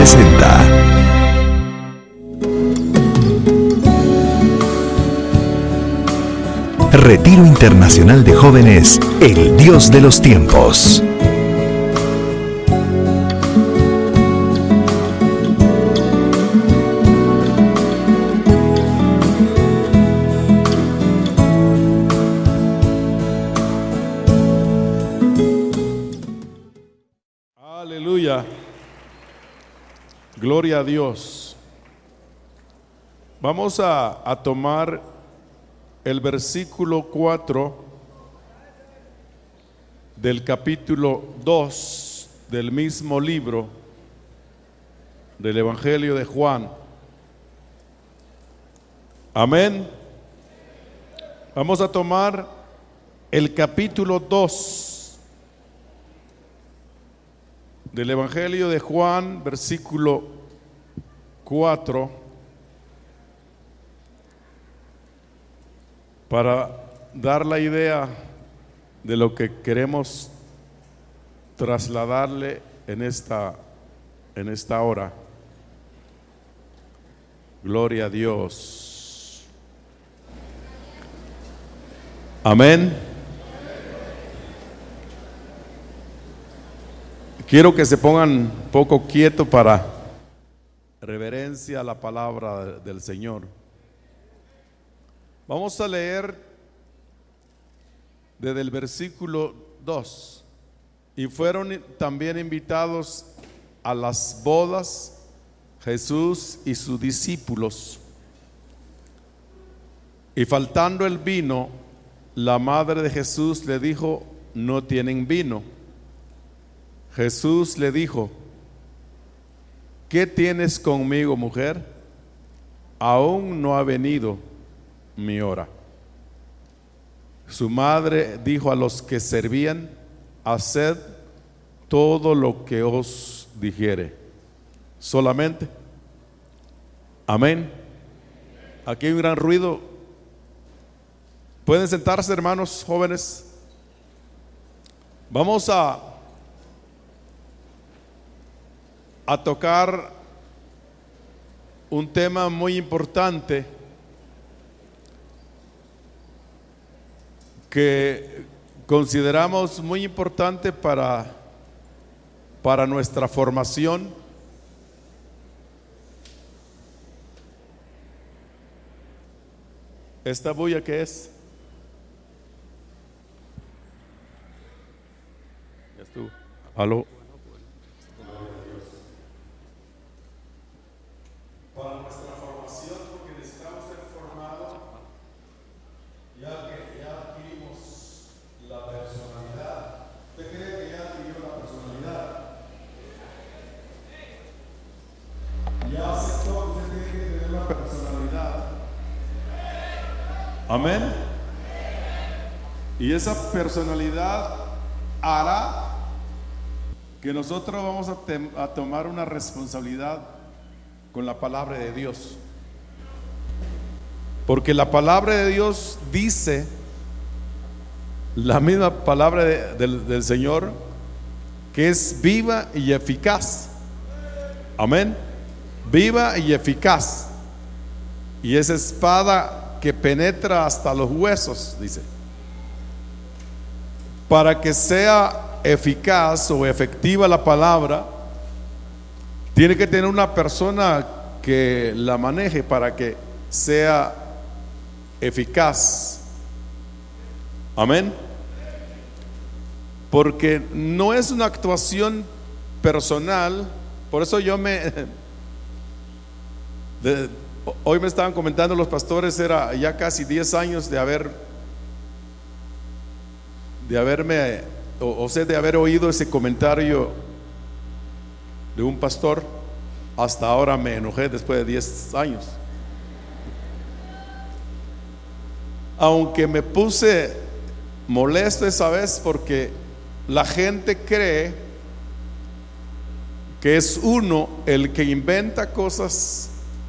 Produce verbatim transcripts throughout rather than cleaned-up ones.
presenta Retiro Internacional de Jóvenes, el Dios de los Tiempos. Aleluya. Gloria a Dios. Vamos a, a tomar el versículo cuatro del capítulo dos del mismo libro del Evangelio de Juan. Amén. Vamos a tomar el capítulo dos del Evangelio de Juan, versículo cuatro, para dar la idea de lo que queremos trasladarle en esta, en esta hora. Gloria a Dios. Amén. Quiero que se pongan un poco quietos para reverencia a la palabra del Señor. Vamos a leer desde el versículo dos. Y fueron también invitados a las bodas Jesús y sus discípulos. Y faltando el vino, la madre de Jesús le dijo: no tienen vino. Jesús le dijo: ¿qué tienes conmigo, mujer? Aún no ha venido mi hora. Su madre dijo a los que servían: haced todo lo que os dijere. Solamente. Amén. Aquí hay un gran ruido. ¿Pueden sentarse, hermanos jóvenes? Vamos a a tocar un tema muy importante que consideramos muy importante para, para nuestra formación. ¿Esta bulla qué es? Ya estuvo. Aló. Para nuestra formación, porque necesitamos ser formados, ya que ya adquirimos la personalidad. ¿Usted cree que ya adquirió la personalidad? Ya aceptó que usted tiene que tener la personalidad. Amén. Y esa personalidad hará que nosotros vamos a, tem- a tomar una responsabilidad con la palabra de Dios, porque la palabra de Dios dice, la misma palabra de, del, del Señor, que es viva y eficaz. Amén. Viva y eficaz, y es espada que penetra hasta los huesos, dice. Para que sea eficaz o efectiva la palabra, tiene que tener una persona que la maneje para que sea eficaz. Amén. Porque no es una actuación personal. Por eso yo me de, hoy me estaban comentando los pastores, era ya casi diez años de haber de haberme o, o sea, de haber oído ese comentario de un pastor. Hasta ahora me enojé después de diez años, aunque me puse molesto esa vez, porque la gente cree que es uno el que inventa cosas.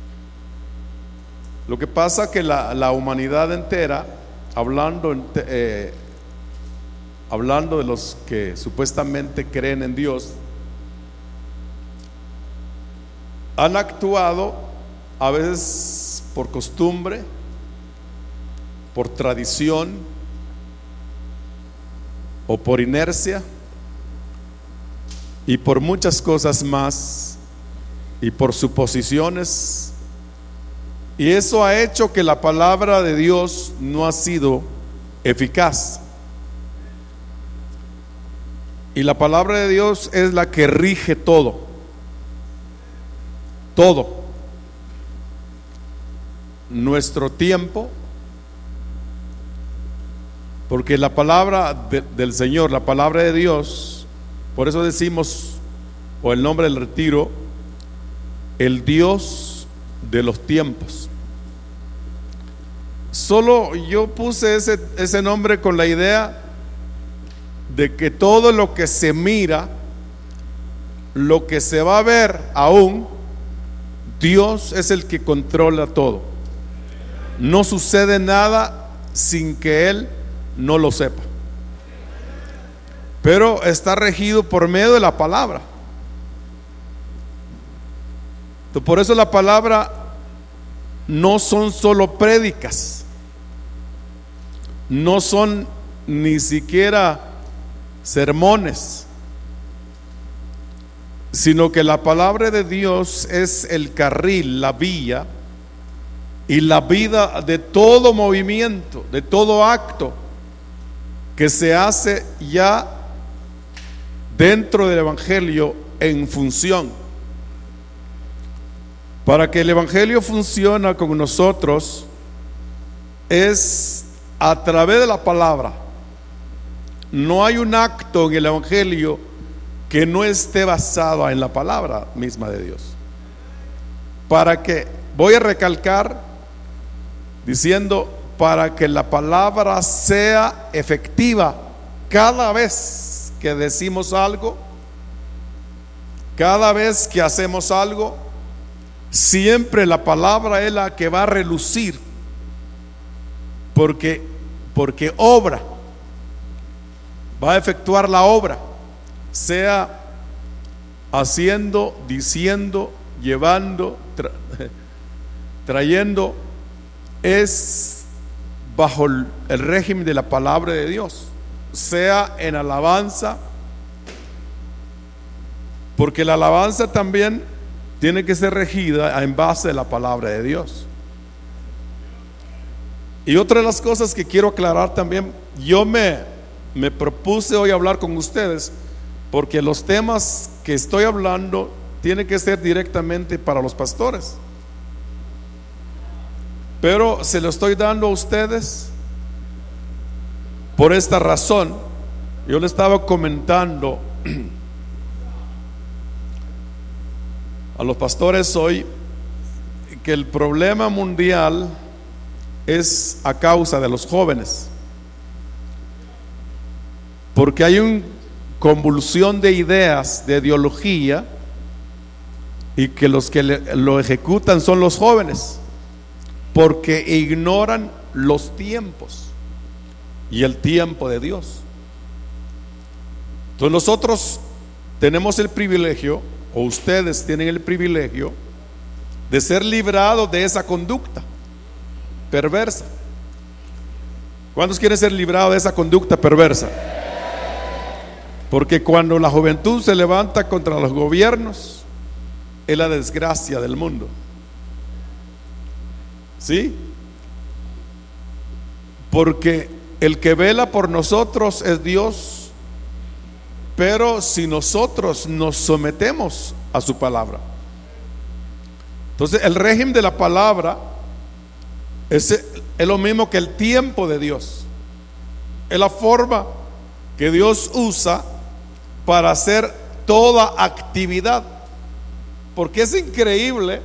Lo que pasa que la, la humanidad entera, hablando eh, hablando de los que supuestamente creen en Dios, han actuado a veces por costumbre, por tradición o por inercia y por muchas cosas más y por suposiciones, y eso ha hecho que la palabra de Dios no ha sido eficaz. Y la palabra de Dios es la que rige todo, todo. Nuestro tiempo, porque la palabra de, del Señor, la palabra de Dios, por eso decimos, o el nombre del retiro, el Dios de los tiempos. Solo yo puse ese, ese nombre con la idea de que todo lo que se mira, lo que se va a ver aún, Dios es el que controla todo. No sucede nada sin que Él no lo sepa, pero está regido por medio de la palabra. Por eso la palabra no son solo prédicas, no son ni siquiera sermones, sino que la palabra de Dios es el carril, la vía y la vida de todo movimiento, de todo acto que se hace ya dentro del Evangelio en función. Para que el Evangelio funcione con nosotros es a través de la palabra. No hay un acto en el Evangelio que no esté basado en la palabra misma de Dios. Para que, voy a recalcar diciendo, para que la palabra sea efectiva cada vez que decimos algo, cada vez que hacemos algo, siempre la palabra es la que va a relucir, porque, porque obra, va a efectuar la obra, sea haciendo, diciendo, llevando, tra, trayendo, es bajo el, el régimen de la palabra de Dios, sea en alabanza, porque la alabanza también tiene que ser regida en base de la palabra de Dios. Y otra de las cosas que quiero aclarar también, yo me, me propuse hoy hablar con ustedes, porque los temas que estoy hablando tienen que ser directamente para los pastores, pero se lo estoy dando a ustedes por esta razón. Yo le estaba comentando a los pastores hoy que el problema mundial es a causa de los jóvenes, porque hay una convulsión de ideas, de ideología, y que los que lo ejecutan son los jóvenes, porque ignoran los tiempos y el tiempo de Dios. Entonces nosotros tenemos el privilegio, o ustedes tienen el privilegio, de ser librados de esa conducta perversa. ¿Cuántos quieren ser librados de esa conducta perversa? Porque cuando la juventud se levanta contra los gobiernos, es la desgracia del mundo. ¿Sí? Porque el que vela por nosotros es Dios, pero si nosotros nos sometemos a su palabra. Entonces el régimen de la palabra es, es lo mismo que el tiempo de Dios. Es la forma que Dios usa para hacer toda actividad. Porque es increíble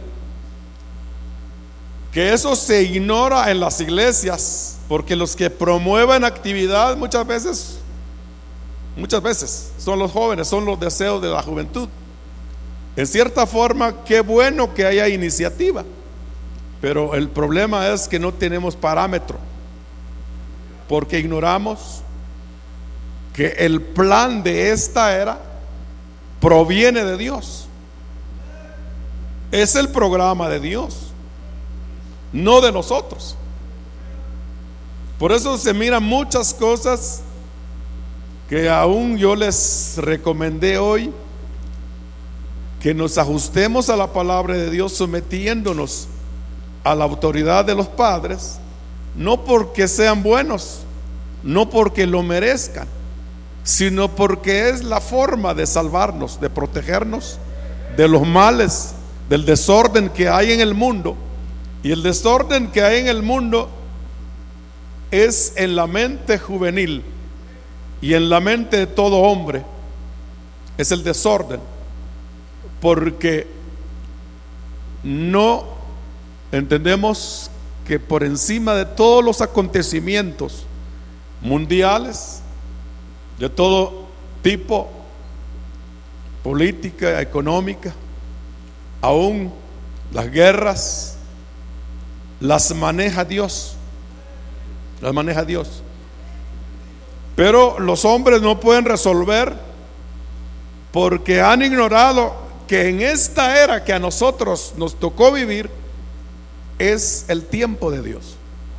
que eso se ignora en las iglesias, porque los que promueven actividad muchas veces Muchas veces son los jóvenes, son los deseos de la juventud. En cierta forma, qué bueno que haya iniciativa, pero el problema es que no tenemos parámetro, porque ignoramos que el plan de esta era proviene de Dios. Es el programa de Dios, no de nosotros. Por eso se miran muchas cosas que aún yo les recomendé hoy, que nos ajustemos a la palabra de Dios, sometiéndonos a la autoridad de los padres, no porque sean buenos, no porque lo merezcan, sino porque es la forma de salvarnos, de protegernos de los males, del desorden que hay en el mundo. Y el desorden que hay en el mundo es en la mente juvenil y en la mente de todo hombre. Es el desorden, porque no entendemos que por encima de todos los acontecimientos mundiales, de todo tipo, política, económica, aún las guerras, las maneja Dios, las maneja Dios. Pero los hombres no pueden resolver, porque han ignorado que en esta era que a nosotros nos tocó vivir es el tiempo de Dios.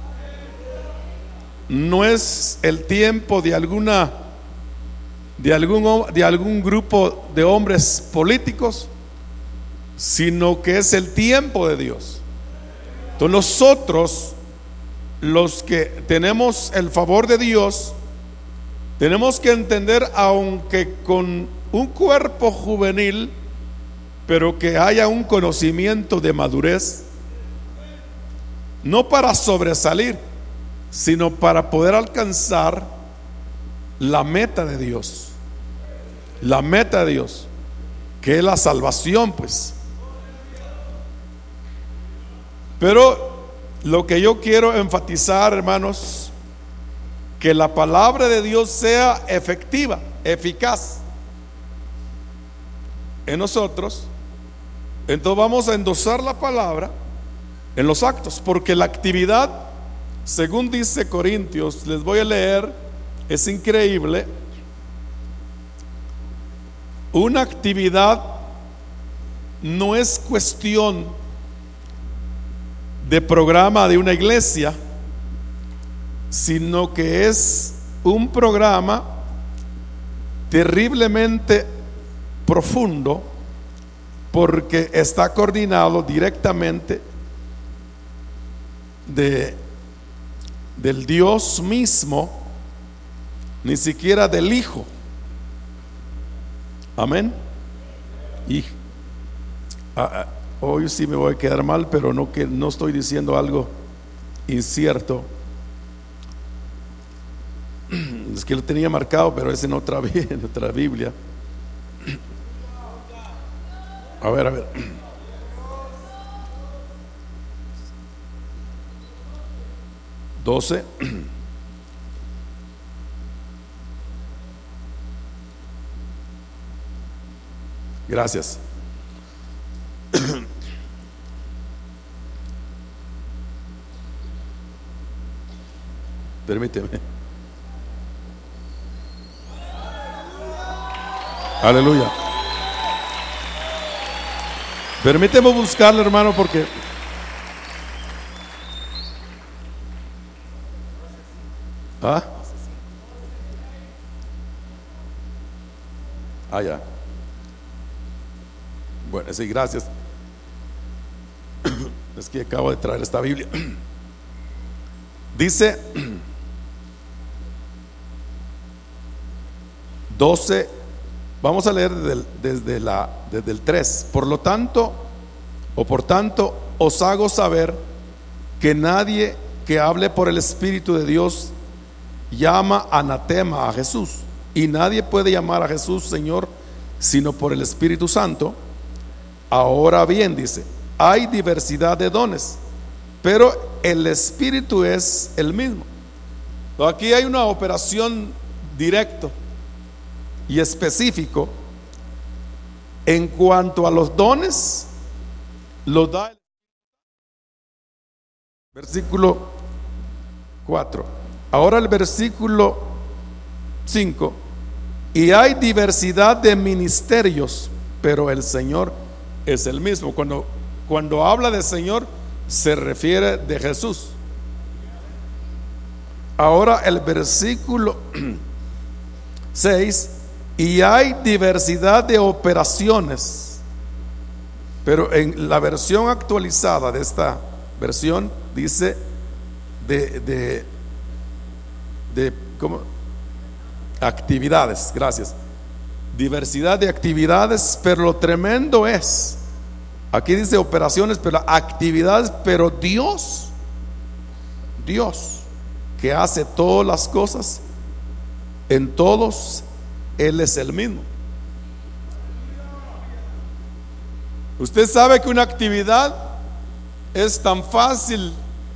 No es el tiempo de alguna de algún de algún grupo de hombres políticos, sino que es el tiempo de Dios. Entonces nosotros, los que tenemos el favor de Dios, tenemos que entender, aunque con un cuerpo juvenil, pero que haya un conocimiento de madurez, no para sobresalir, sino para poder alcanzar la meta de Dios, la meta de Dios, que es la salvación, pues. Pero lo que yo quiero enfatizar, hermanos, que la palabra de Dios sea efectiva, eficaz en nosotros. Entonces vamos a endosar la palabra en los actos, porque la actividad, según dice Corintios, les voy a leer, es increíble. Una actividad no es cuestión de programa de una iglesia, sino que es un programa terriblemente profundo, porque está coordinado directamente de, del Dios mismo, ni siquiera del Hijo. Amén. Y ah, ah, hoy sí me voy a quedar mal, pero no, que no estoy diciendo algo incierto. Es que lo tenía marcado, pero es en otra, en otra Biblia. A ver, a ver. doce. Gracias. Permíteme. Aleluya. Permíteme buscarlo, hermano, porque ¿ah? Ah, ya. Bueno, sí, gracias. Es que acabo de traer esta Biblia. Dice doce. Vamos a leer desde el, desde la, desde el tres. Por lo tanto, o por tanto, os hago saber que nadie que hable por el Espíritu de Dios llama anatema a Jesús, y nadie puede llamar a Jesús Señor sino por el Espíritu Santo. Ahora bien, dice, hay diversidad de dones, pero el Espíritu es el mismo. Aquí hay una operación directa y específico en cuanto a los dones. Los da el versículo cuatro. Ahora el versículo cinco. Y hay diversidad de ministerios, pero el Señor es el mismo. Cuando cuando habla de Señor, se refiere de Jesús. Ahora el versículo seis, y hay diversidad de operaciones, pero en la versión actualizada de esta versión dice de, de, de ¿cómo? Actividades, gracias. Diversidad de actividades, pero lo tremendo es, aquí dice operaciones, pero actividades, pero Dios, Dios, que hace todas las cosas, en todos, Él es el mismo. Usted sabe que una actividad es tan fácil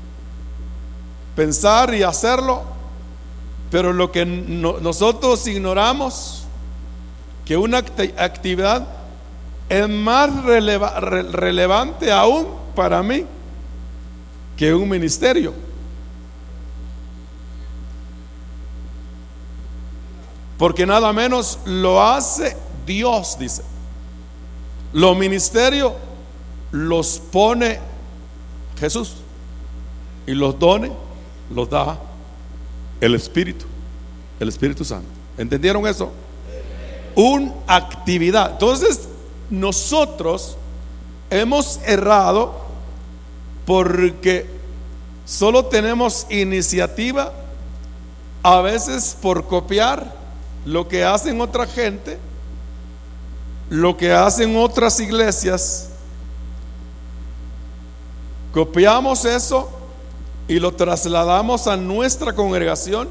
pensar y hacerlo, pero lo que no, nosotros ignoramos, que una actividad es más releva, re, relevante aún para mí que un ministerio. Porque nada menos lo hace Dios, dice. Los ministerios los pone Jesús, y los dones los da el Espíritu, el Espíritu Santo. ¿Entendieron eso? Una actividad. Entonces nosotros hemos errado porque solo tenemos iniciativa, a veces por copiar lo que hacen otra gente, lo que hacen otras iglesias. Copiamos eso y lo trasladamos a nuestra congregación,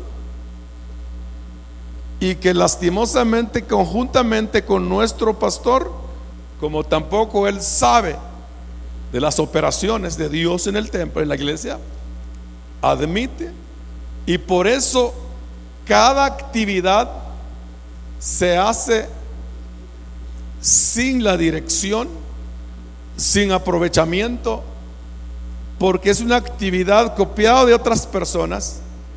y que lastimosamente, conjuntamente con nuestro pastor, como tampoco él sabe de las operaciones de Dios en el templo, en la iglesia, admite, y por eso cada actividad se hace sin la dirección, sin aprovechamiento, porque es una actividad copiada de otras personas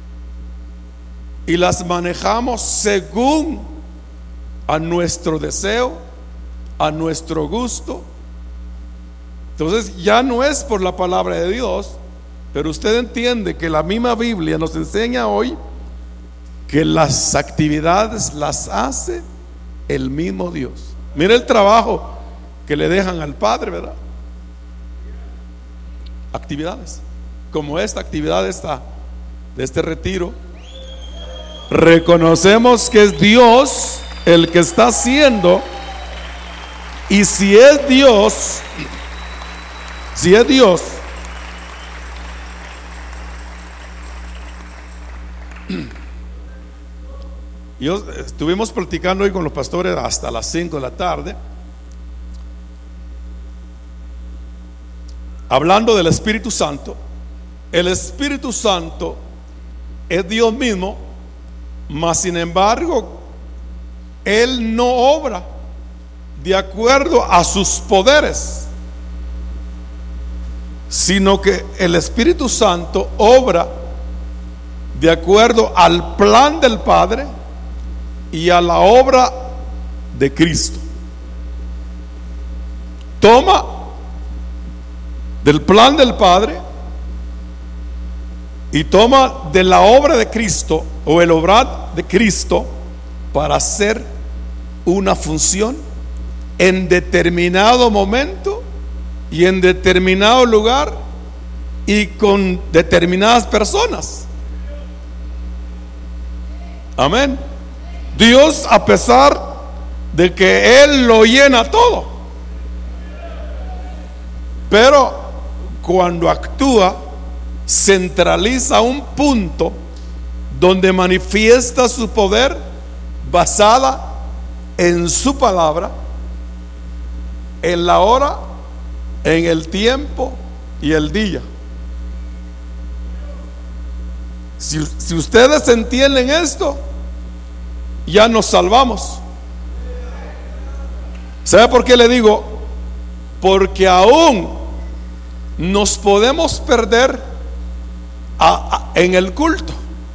y las manejamos según a nuestro deseo, a nuestro gusto. Entonces ya no es por la palabra de Dios, pero usted entiende que la misma Biblia nos enseña hoy que las actividades las hace el mismo Dios. Mira el trabajo que le dejan al Padre, ¿verdad? Actividades como esta actividad esta, de este retiro. Reconocemos que es Dios el que está haciendo, y si es Dios, si es Dios, yo estuvimos platicando hoy con los pastores hasta las cinco de la tarde, hablando del Espíritu Santo. El Espíritu Santo es Dios mismo, mas sin embargo Él no obra de acuerdo a sus poderes, sino que el Espíritu Santo obra de acuerdo al plan del Padre y a la obra de Cristo. Toma del plan del Padre y toma de la obra de Cristo, o el obrar de Cristo, para hacer una función en determinado momento y en determinado lugar y con determinadas personas. Amén. Dios, a pesar de que Él lo llena todo, pero cuando actúa, centraliza un punto donde manifiesta su poder basada en su palabra, en la hora, en el tiempo y el día. Si, si ustedes entienden esto, ya nos salvamos. ¿Sabe por qué le digo? Porque aún nos podemos perder a, a, en el culto.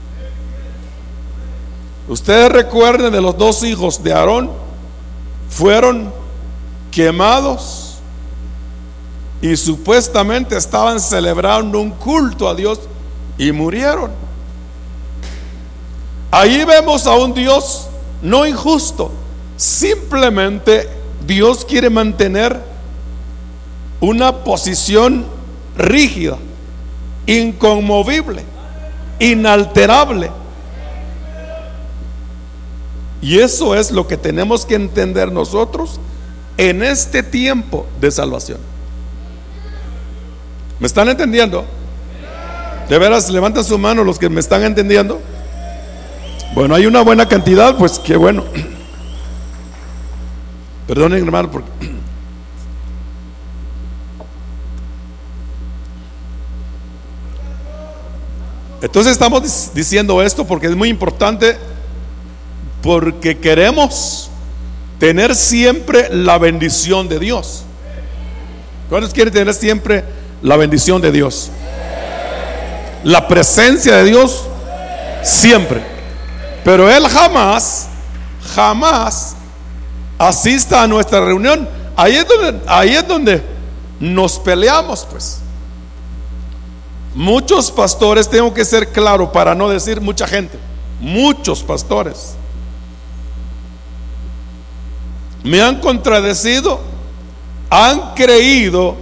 Ustedes recuerden de los dos hijos de Aarón, fueron quemados y supuestamente estaban celebrando un culto a Dios y murieron. Ahí vemos a un Dios no injusto, simplemente Dios quiere mantener una posición rígida, inconmovible, inalterable. Y eso es lo que tenemos que entender nosotros en este tiempo de salvación. ¿Me están entendiendo? De veras, levanten su mano los que me están entendiendo. Bueno, hay una buena cantidad, pues qué bueno. Perdonen, hermano, porque entonces estamos diciendo esto porque es muy importante, porque queremos tener siempre la bendición de Dios. ¿Cuántos quieren tener siempre la bendición de Dios? La presencia de Dios siempre. Pero Él jamás, jamás asista a nuestra reunión. Ahí es donde, ahí es donde nos peleamos, pues. Muchos pastores, tengo que ser claro para no decir mucha gente, muchos pastores me han contradecido, han creído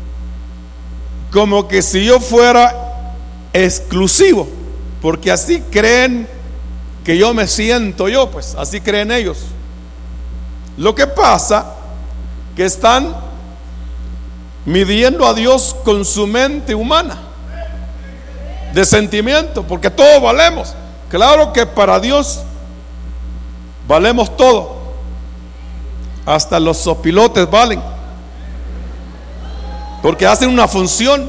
como que si yo fuera exclusivo, porque así creen que yo me siento yo, pues así creen ellos. Lo que pasa que están midiendo a Dios con su mente humana de sentimiento, porque todos valemos. Claro que para Dios valemos todo, hasta los sopilotes valen, porque hacen una función.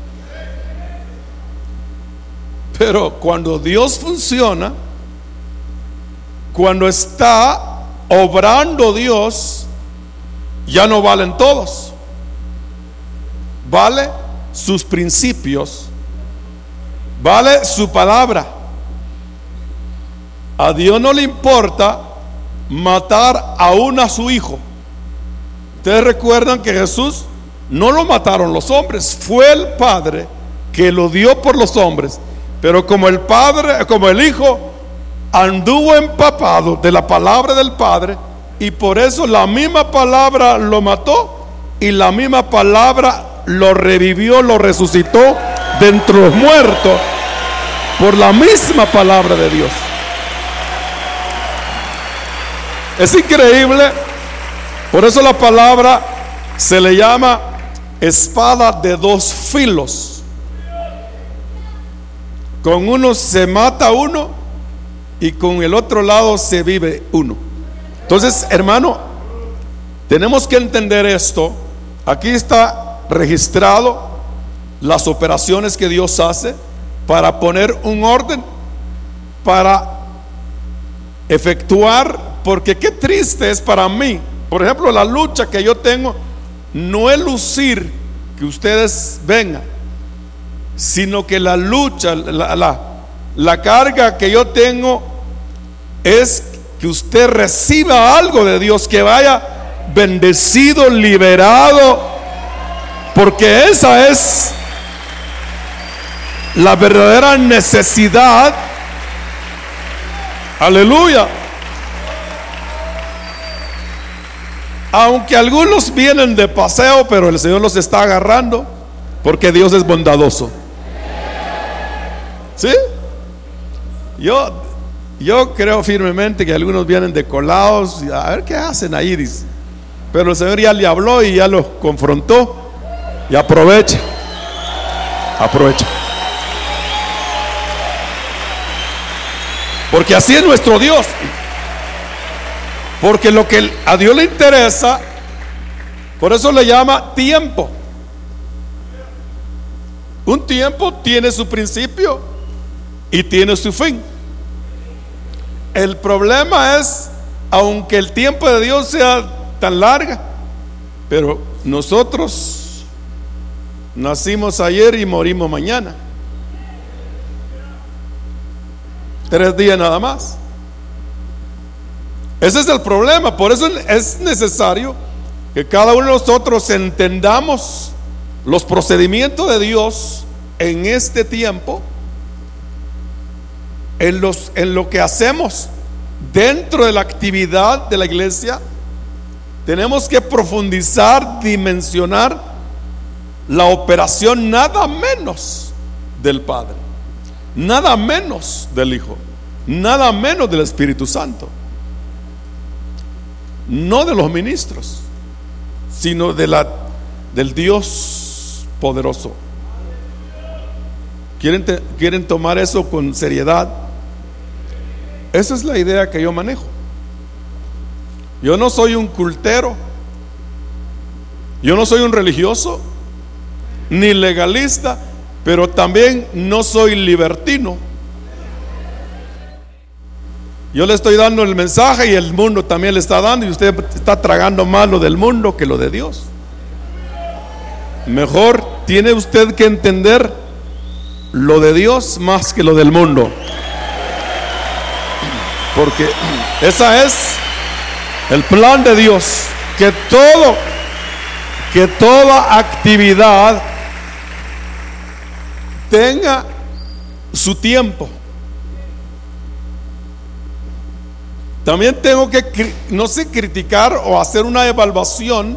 Pero cuando Dios funciona, cuando está obrando Dios, ya no valen todos, vale sus principios, vale su palabra. A Dios no le importa matar aún a su hijo. Ustedes recuerdan que Jesús no lo mataron los hombres, fue el Padre que lo dio por los hombres. Pero como el Padre, como el Hijo anduvo empapado de la palabra del Padre, y por eso la misma palabra lo mató y la misma palabra lo revivió, lo resucitó de entre los muertos, por la misma palabra de Dios. Es increíble. Por eso la palabra se le llama espada de dos filos. Con uno se mata uno y con el otro lado se vive uno. Entonces, hermano, tenemos que entender esto. Aquí está registrado las operaciones que Dios hace para poner un orden, para efectuar. Porque qué triste es para mí, por ejemplo, la lucha que yo tengo no es lucir que ustedes vengan, sino que la lucha, la, la, la carga que yo tengo es que usted reciba algo de Dios, que vaya bendecido, liberado, porque esa es la verdadera necesidad. Aleluya. Aunque algunos vienen de paseo, pero el Señor los está agarrando, porque Dios es bondadoso. ¿Sí? Yo, yo creo firmemente que algunos vienen de colados, a ver qué hacen ahí, dice. Pero el Señor ya le habló y ya los confrontó. Y aprovecha, aprovecha. Porque así es nuestro Dios. Porque lo que a Dios le interesa, por eso le llama tiempo. Un tiempo tiene su principio y tiene su fin. El problema es, aunque el tiempo de Dios sea tan larga, pero nosotros nacimos ayer y morimos mañana. Tres días nada más. Ese es el problema. Por eso es necesario que cada uno de nosotros entendamos los procedimientos de Dios en este tiempo, en, los, en lo que hacemos dentro de la actividad de la iglesia, tenemos que profundizar, dimensionar la operación nada menos del Padre, nada menos del Hijo, nada menos del Espíritu Santo, no de los ministros, sino de la, del Dios poderoso. ¿Quieren, te, ¿Quieren tomar eso con seriedad? Esa es la idea que yo manejo. Yo no soy un cultero, yo no soy un religioso, ni legalista, pero también no soy libertino. Yo le estoy dando el mensaje y el mundo también le está dando, y usted está tragando más lo del mundo que lo de Dios. Mejor tiene usted que entender lo de Dios más que lo del mundo, porque esa es el plan de Dios, que todo, que toda actividad tenga su tiempo. También tengo que, no sé, criticar o hacer una evaluación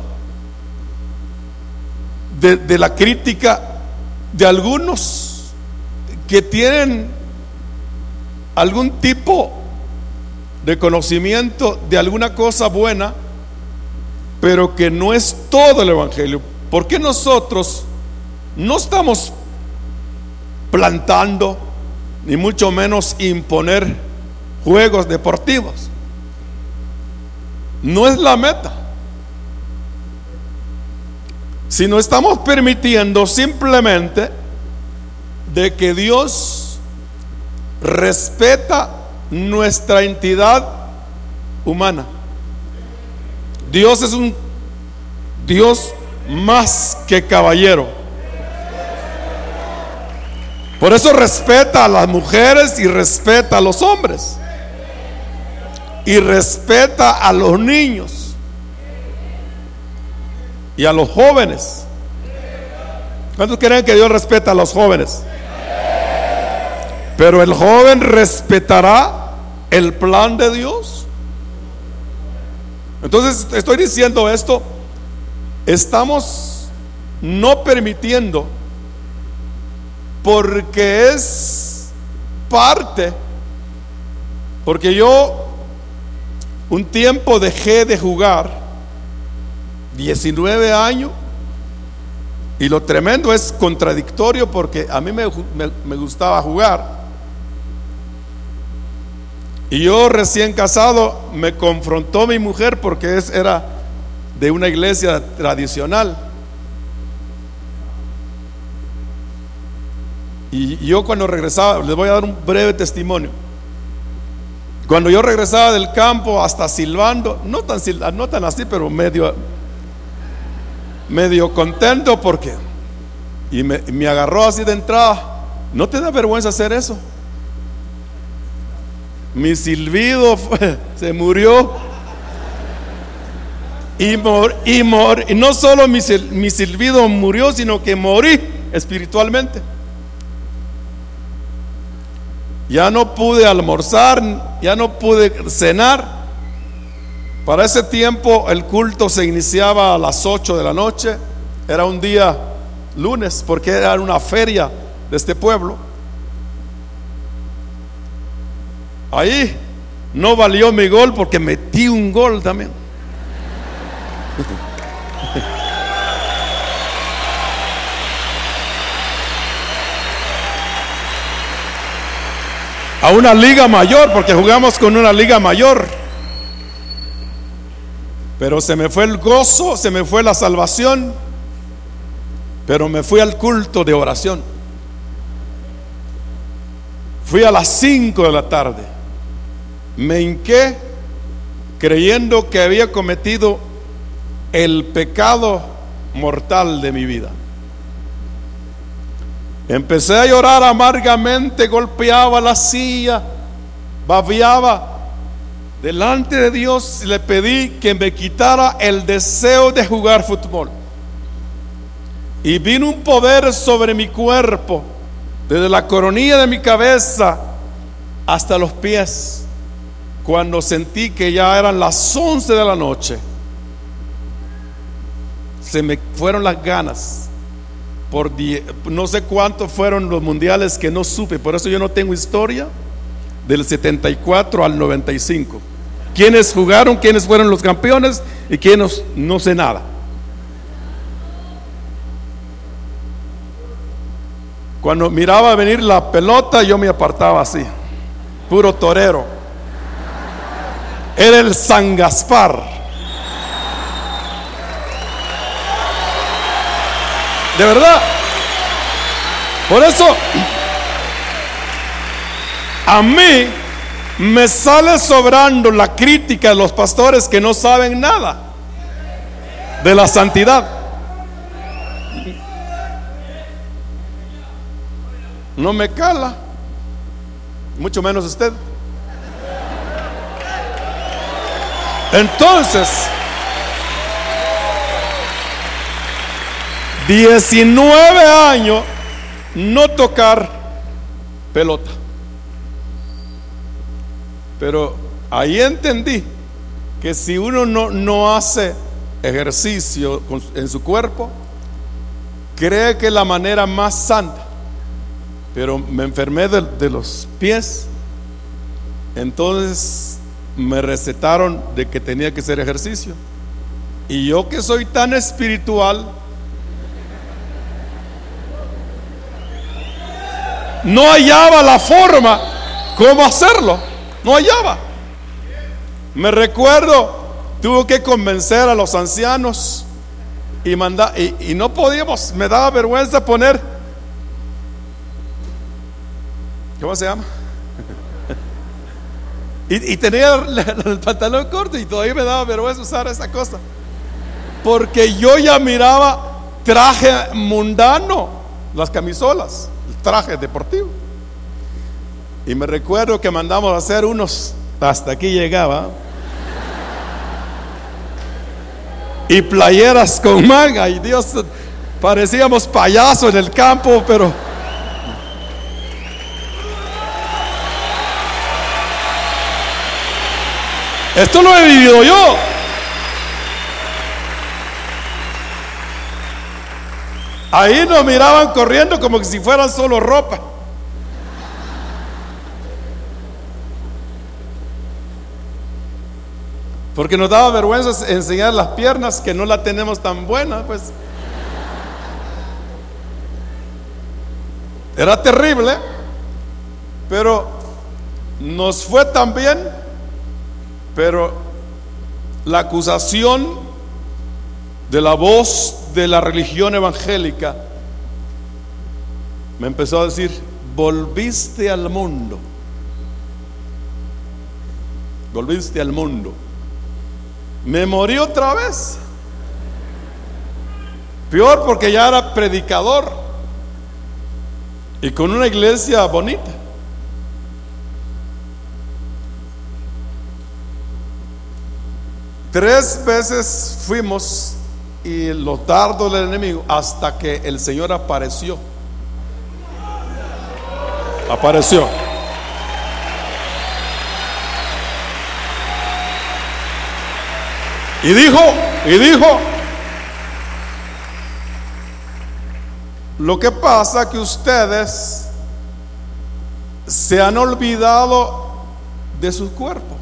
de, de la crítica de algunos que tienen algún tipo de conocimiento de alguna cosa buena, pero que no es todo el evangelio. Porque nosotros no estamos plantando, ni mucho menos imponer juegos deportivos. No es la meta, sino estamos permitiendo simplemente de que Dios respeta nuestra entidad humana. Dios es un Dios más que caballero. Por eso respeta a las mujeres y respeta a los hombres y respeta a los niños y a los jóvenes. ¿Cuántos creen que Dios respeta a los jóvenes? Pero el joven respetará el plan de Dios. Entonces estoy diciendo esto, estamos no permitiendo, porque es parte, porque yo un tiempo dejé de jugar, diecinueve años, y lo tremendo es contradictorio, porque a mí me, me, me gustaba jugar. Y yo recién casado me confrontó mi mujer, porque es, era de una iglesia tradicional. Y yo cuando regresaba, les voy a dar un breve testimonio. Cuando yo regresaba del campo hasta silbando, no tan, no tan así, pero medio, medio contento, porque, y me, me agarró así de entrada. ¿No te da vergüenza hacer eso? Mi silbido fue, se murió. Y, mor, y, mor, y no solo mi, mi silbido murió, sino que morí espiritualmente. Ya no pude almorzar, ya no pude cenar. Para ese tiempo el culto se iniciaba a las ocho de la noche. Era un día lunes, porque era una feria de este pueblo. Ahí no valió mi gol, porque metí un gol también. A una liga mayor, porque jugamos con una liga mayor. Pero se me fue el gozo, se me fue la salvación, pero me fui al culto de oración. Fui a las cinco de la tarde. Me hinqué creyendo que había cometido el pecado mortal de mi vida. Empecé a llorar amargamente, golpeaba la silla, babeaba delante de Dios y le pedí que me quitara el deseo de jugar fútbol. Y vino un poder sobre mi cuerpo, desde la coronilla de mi cabeza hasta los pies, cuando sentí que ya eran las once de la noche. Se me fueron las ganas. Por die, no sé cuántos fueron los mundiales que no supe, por eso yo no tengo historia del setenta y cuatro al noventa y cinco. ¿Quiénes jugaron? ¿Quiénes fueron los campeones? Y quiénes, no sé nada. Cuando miraba venir la pelota, yo me apartaba así, puro torero. Era el San Gaspar. De verdad. Por eso, a mí me sale sobrando la crítica de los pastores que no saben nada de la santidad. No me cala, mucho menos usted. Entonces, diecinueve años no tocar pelota. Pero ahí entendí que si uno no, no hace ejercicio en su cuerpo, cree que es la manera más santa. Pero me enfermé de, de los pies, entonces me recetaron de que tenía que hacer ejercicio. Y yo, que soy tan espiritual, no hallaba la forma cómo hacerlo. No hallaba. Me recuerdo, tuve que convencer a los ancianos y mandar, y, y no podíamos, me daba vergüenza poner, ¿cómo se llama? y, y tenía el pantalón corto y todavía me daba vergüenza usar esa cosa, porque yo ya miraba traje mundano, las camisolas, el traje deportivo. Y me recuerdo que mandamos a hacer unos, hasta aquí llegaba, y playeras con manga, y Dios, parecíamos payasos en el campo, pero esto lo he vivido yo. Ahí nos miraban corriendo como si fueran solo ropa. Porque nos daba vergüenza enseñar las piernas, que no la tenemos tan buena, pues. Era terrible, pero nos fue tan bien. Pero la acusación de la voz de la religión evangélica me empezó a decir: volviste al mundo, volviste al mundo. Me morí otra vez. Peor, porque ya era predicador y con una iglesia bonita. Tres veces fuimos y los dardos del enemigo, hasta que el Señor apareció. Apareció. Y dijo, y dijo, lo que pasa que ustedes se han olvidado de su cuerpo.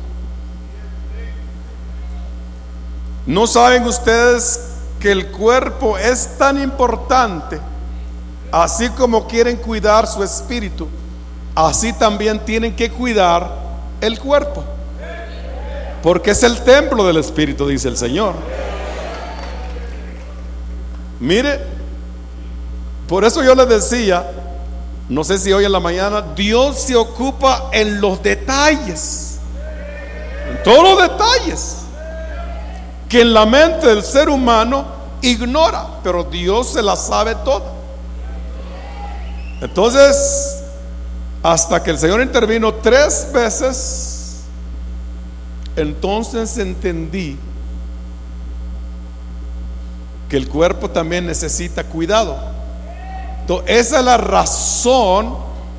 ¿No saben ustedes que el cuerpo es tan importante? Así como quieren cuidar su espíritu, así también tienen que cuidar el cuerpo, porque es el templo del Espíritu, dice el Señor. Mire, por eso yo les decía, no sé si hoy en la mañana, Dios se ocupa en los detalles, en todos los detalles que en la mente del ser humano ignora, pero Dios se la sabe toda. Entonces, hasta que el Señor intervino tres veces, entonces entendí que el cuerpo también necesita cuidado. Entonces, esa es la razón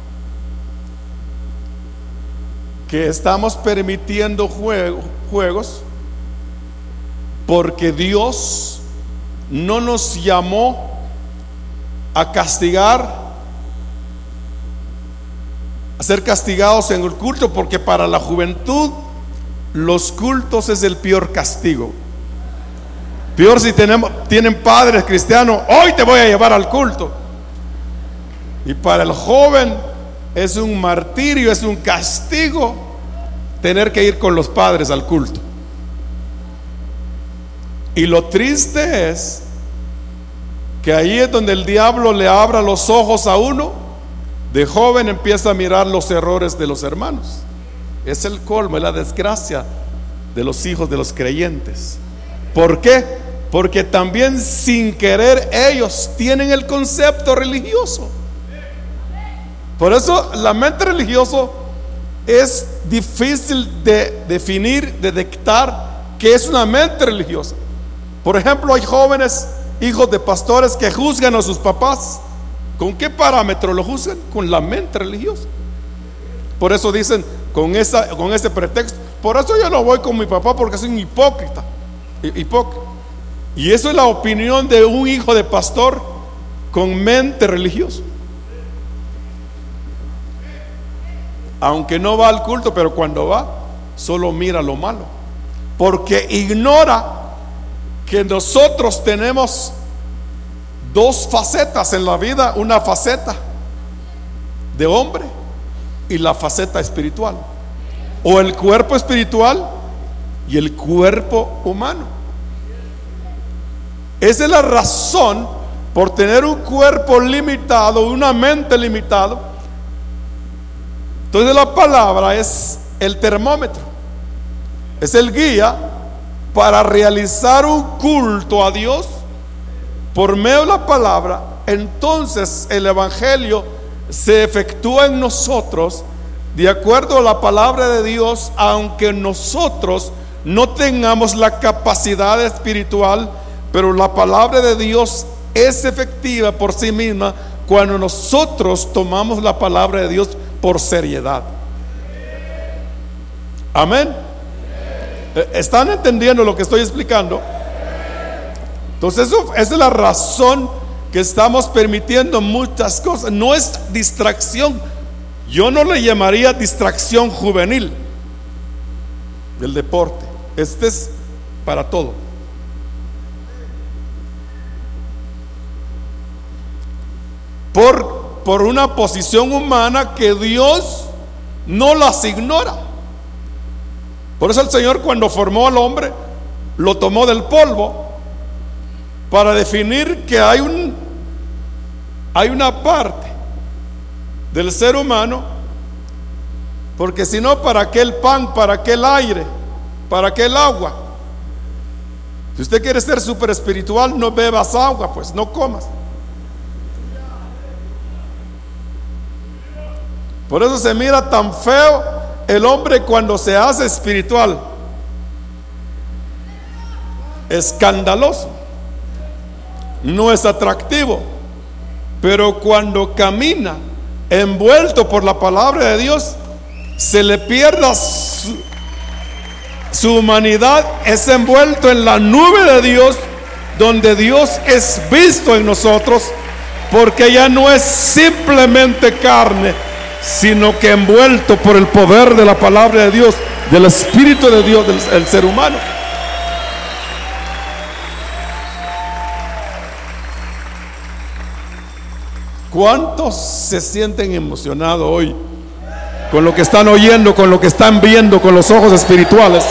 que estamos permitiendo juego, juegos, porque Dios no nos llamó a castigar, a ser castigados en el culto, porque para la juventud los cultos es el peor castigo. Peor si tenemos, tienen padres cristianos, hoy te voy a llevar al culto. Y para el joven es un martirio, es un castigo tener que ir con los padres al culto. Y lo triste es que ahí es donde el diablo le abra los ojos a uno. De joven empieza a mirar los errores de los hermanos. Es el colmo, es la desgracia de los hijos de los creyentes. ¿Por qué? Porque también sin querer ellos tienen el concepto religioso. Por eso la mente religiosa es difícil de definir, de detectar qué es una mente religiosa. Por ejemplo, hay jóvenes hijos de pastores que juzgan a sus papás. ¿Con qué parámetro lo juzgan? Con la mente religiosa. Por eso dicen con, esa, con ese pretexto: por eso yo no voy con mi papá, porque soy un hipócrita. Hipócrita. Y eso es la opinión de un hijo de pastor con mente religiosa. Aunque no va al culto, pero cuando va, solo mira lo malo, porque ignora que nosotros tenemos dos facetas en la vida: una faceta de hombre y la faceta espiritual, o el cuerpo espiritual y el cuerpo humano. Esa es la razón por tener un cuerpo limitado, una mente limitada. Entonces la palabra es el termómetro, es el guía para realizar un culto a Dios por medio de la palabra. Entonces el evangelio se efectúa en nosotros de acuerdo a la palabra de Dios, aunque nosotros no tengamos la capacidad espiritual. Pero la palabra de Dios es efectiva por sí misma cuando nosotros tomamos la palabra de Dios por seriedad. Amén. ¿Están entendiendo lo que estoy explicando? Entonces eso, esa es la razón que estamos permitiendo muchas cosas. No es distracción. Yo no le llamaría distracción juvenil del deporte. Este es para todo. Por, por una posición humana que Dios no las ignora. Por eso el Señor, cuando formó al hombre, lo tomó del polvo para definir que hay un hay una parte del ser humano, porque si no, ¿para qué el pan? ¿Para qué el aire? ¿Para qué el agua? Si usted quiere ser súper espiritual, no bebas agua, pues no comas. Por eso se mira tan feo el hombre cuando se hace espiritual. Escandaloso. No es atractivo. Pero cuando camina envuelto por la palabra de Dios, se le pierda su, su humanidad. Es envuelto en la nube de Dios, donde Dios es visto en nosotros, porque ya no es simplemente carne, sino que envuelto por el poder de la palabra de Dios, del Espíritu de Dios, del, del ser humano. ¿Cuántos se sienten emocionados hoy con lo que están oyendo, con lo que están viendo con los ojos espirituales?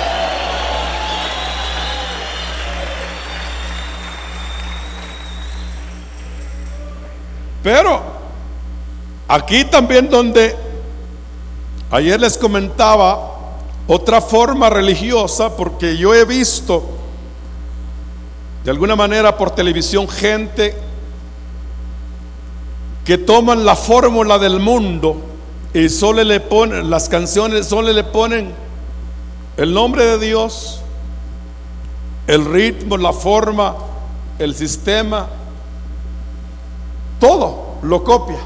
Pero aquí también, donde ayer les comentaba otra forma religiosa, porque yo he visto de alguna manera por televisión gente que toman la fórmula del mundo y solo le ponen las canciones, solo le ponen el nombre de Dios, el ritmo, la forma, el sistema, todo lo copia.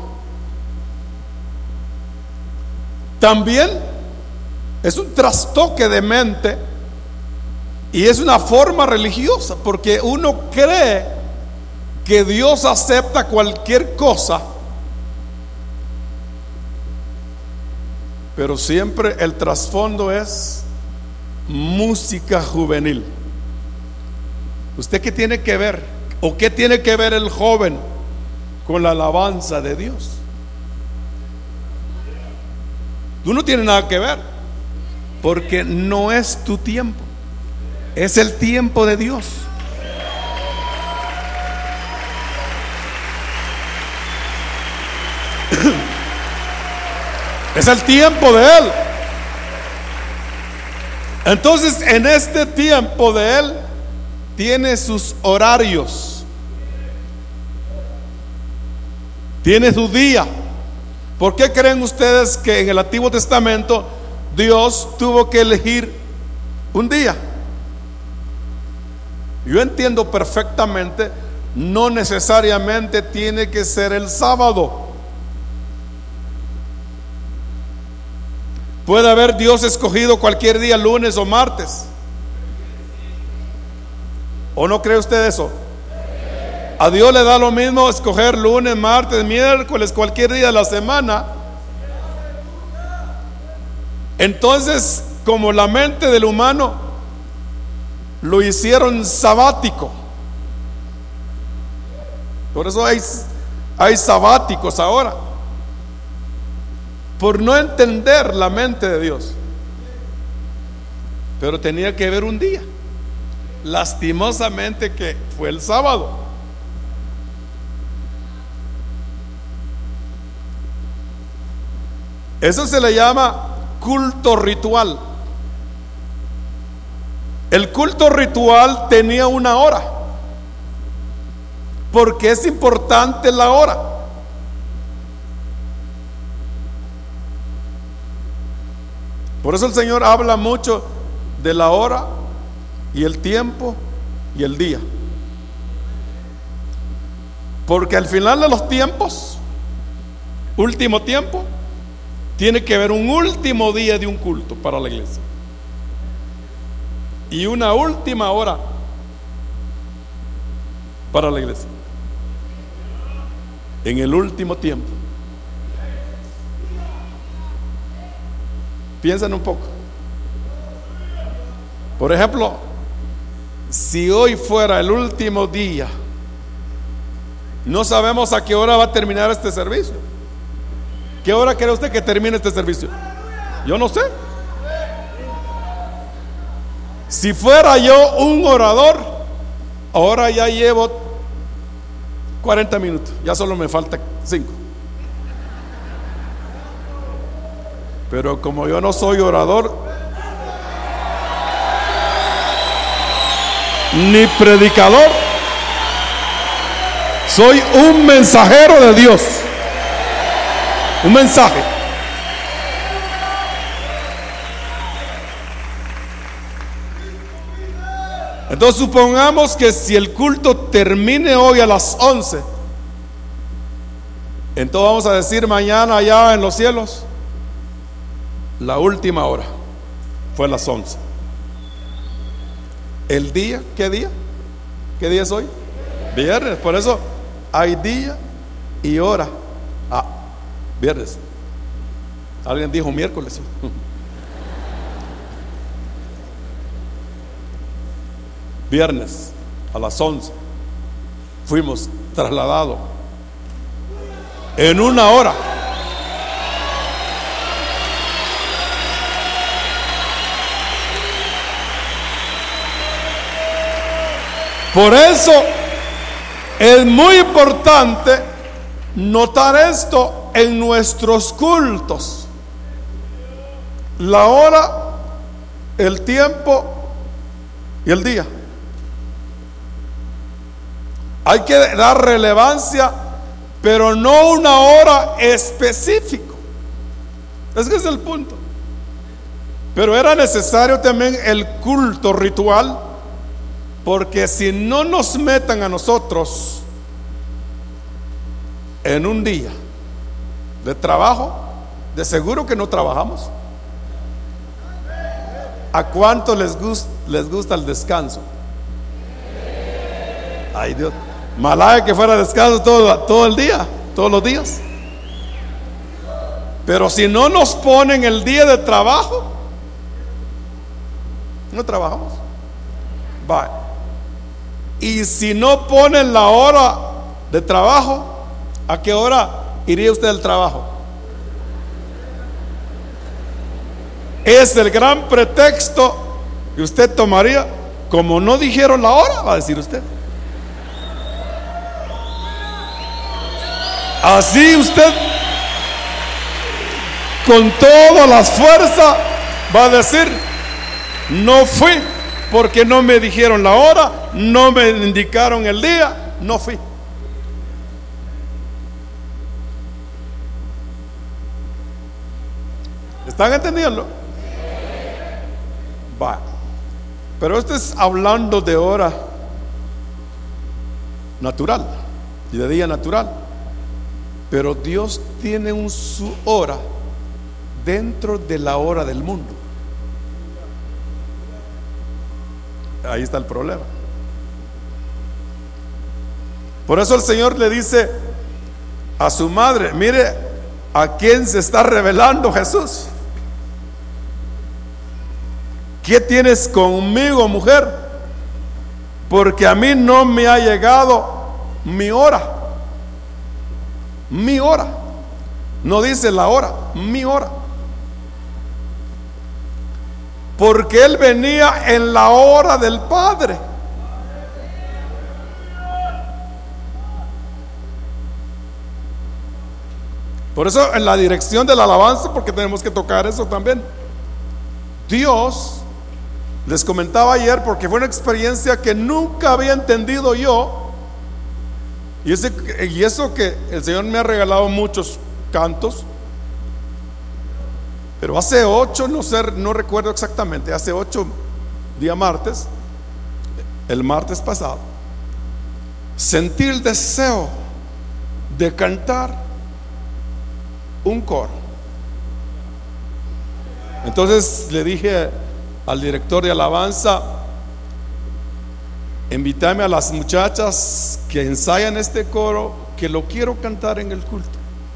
También es un trastoque de mente y es una forma religiosa, porque uno cree que Dios acepta cualquier cosa, pero siempre el trasfondo es música juvenil. ¿Usted qué tiene que ver? ¿O qué tiene que ver el joven con la alabanza de Dios? Tú no tienes nada que ver, porque no es tu tiempo, es el tiempo de Dios. Es el tiempo de Él. Entonces, en este tiempo de Él tiene sus horarios, tiene su día. ¿Por qué creen ustedes que en el Antiguo Testamento Dios tuvo que elegir un día? Yo entiendo perfectamente, no necesariamente tiene que ser el sábado. Puede haber Dios escogido cualquier día, lunes o martes. ¿O no cree usted eso? A Dios le da lo mismo escoger lunes, martes, miércoles, cualquier día de la semana. Entonces, como la mente del humano lo hicieron sabático, por eso hay, hay sabáticos ahora, por no entender la mente de Dios. Pero tenía que haber un día, lastimosamente que fue el sábado. Eso se le llama culto ritual. El culto ritual tenía una hora, porque es importante la hora. Por eso el Señor habla mucho de la hora y el tiempo y el día, porque al final de los tiempos, último tiempo, tiene que haber un último día de un culto para la iglesia y una última hora para la iglesia en el último tiempo. Piensen un poco. Por ejemplo, si hoy fuera el último día, no sabemos a qué hora va a terminar este servicio. ¿Qué hora cree usted que termine este servicio? Yo no sé. Si fuera yo un orador, ahora ya llevo cuarenta minutos, ya solo me falta cinco. Pero como yo no soy orador ni predicador, soy un mensajero de Dios. Un mensaje. Entonces supongamos que si el culto termine hoy a las once, entonces vamos a decir mañana allá en los cielos, la última hora fue a las once. El día, ¿qué día? ¿Qué día es hoy? Viernes. Por eso hay día y hora. Ah, viernes. Alguien dijo miércoles. Viernes a las once fuimos trasladados en una hora. Por eso es muy importante notar esto en nuestros cultos: la hora, el tiempo y el día. Hay que dar relevancia, pero no una hora específica. Ese es el punto. Pero era necesario también el culto ritual Porque si no nos metan a nosotros en un día de trabajo, de seguro que no trabajamos. ¿A cuánto les gusta, les gusta el descanso? Ay Dios, malaya que fuera descanso todo, todo el día, todos los días. Pero si no nos ponen el día de trabajo, no trabajamos. Bye. Y si no ponen la hora de trabajo, ¿a qué hora iría usted al trabajo? Es el gran pretexto que usted tomaría. Como no dijeron la hora, va a decir usted. Así usted, con todas las fuerzas, va a decir: no fui porque no me dijeron la hora, no me indicaron el día, no fui. ¿Están entendiendo? Va. Pero esto es hablando de hora natural y de día natural. Pero Dios tiene un su hora dentro de la hora del mundo. Ahí está el problema. Por eso el Señor le dice a su madre: mire a quién se está revelando Jesús. ¿Qué tienes conmigo, mujer? Porque a mí no me ha llegado mi hora. Mi hora. No dice la hora, mi hora. Porque Él venía en la hora del Padre. Por eso en la dirección de la alabanza, porque tenemos que tocar eso también. Dios, les comentaba ayer, porque fue una experiencia que nunca había entendido yo. Y, ese, y eso que el Señor me ha regalado muchos cantos. Pero hace ocho, no sé, no recuerdo exactamente, hace ocho, día martes, el martes pasado, sentí el deseo de cantar un coro. Entonces le dije al director de alabanza: invítame a las muchachas que ensayan este coro, que lo quiero cantar en el culto.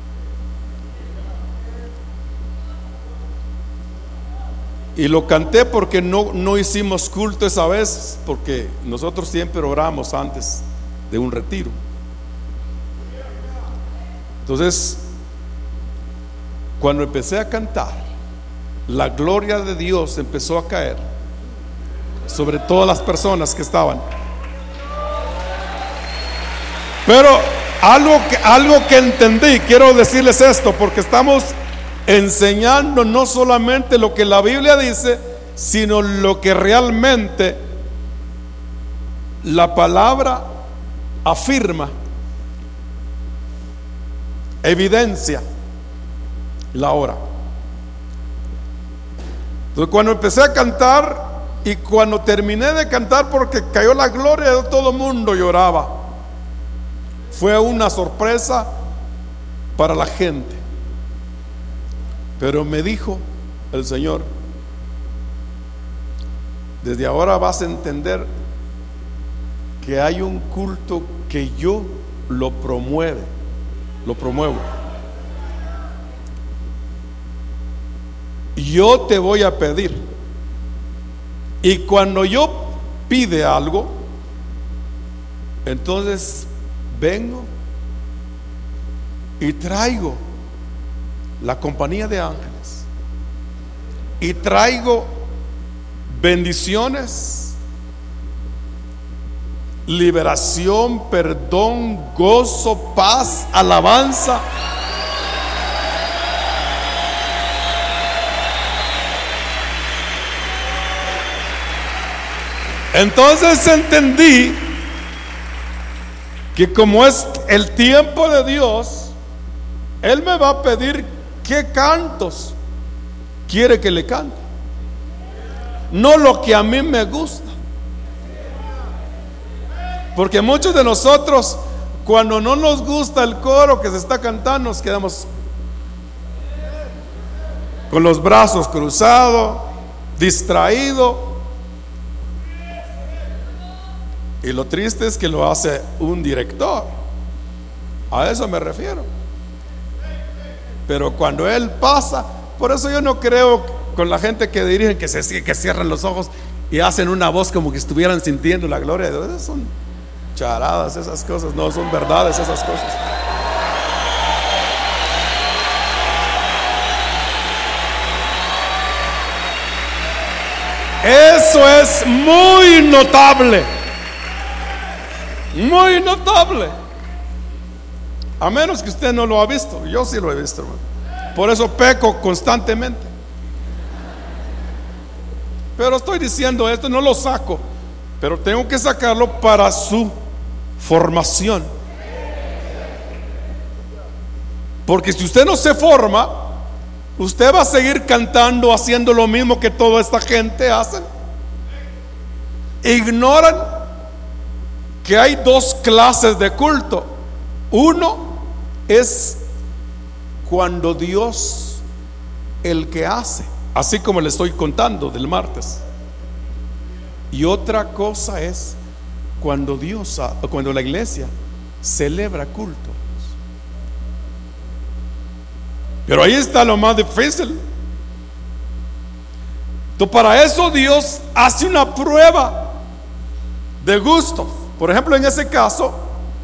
Y lo canté porque no, no hicimos culto esa vez, porque nosotros siempre oramos antes de un retiro. Entonces, cuando empecé a cantar, la gloria de Dios empezó a caer sobre todas las personas que estaban. Pero algo que, algo que entendí, quiero decirles esto, porque estamos enseñando no solamente lo que la Biblia dice, sino lo que realmente la palabra afirma, evidencia la hora. Entonces, cuando empecé a cantar y cuando terminé de cantar, porque cayó la gloria de todo el mundo, lloraba. Fue una sorpresa para la gente. Pero me dijo el Señor: desde ahora vas a entender que hay un culto que yo lo promueve, lo promuevo. Yo te voy a pedir, y cuando yo pide algo, entonces vengo y traigo la compañía de ángeles, y traigo bendiciones, liberación, perdón, gozo, paz, alabanza. Entonces entendí que como es el tiempo de Dios, Él me va a pedir qué cantos quiere que le cante, no lo que a mí me gusta. Porque muchos de nosotros, cuando no nos gusta el coro que se está cantando, nos quedamos con los brazos cruzados, distraídos. Y lo triste es que lo hace un director. A eso me refiero. Pero cuando él pasa, por eso yo no creo con la gente que dirigen que se que cierran los ojos y hacen una voz como que estuvieran sintiendo la gloria de Dios. Esas son charadas, esas cosas, no son verdades esas cosas. Eso es muy notable, muy notable. A menos que usted no lo ha visto. Yo sí lo he visto, hermano. Por eso peco constantemente. Pero estoy diciendo esto, no lo saco, pero tengo que sacarlo para su formación. Porque si usted no se forma, usted va a seguir cantando, haciendo lo mismo que toda esta gente hace. Ignoran que hay dos clases de culto. Uno es cuando Dios, el que hace, así como le estoy contando del martes. Y otra cosa es cuando Dios, cuando la iglesia celebra culto. Pero ahí está lo más difícil. Entonces, para eso Dios hace una prueba de gusto. Por ejemplo, en ese caso,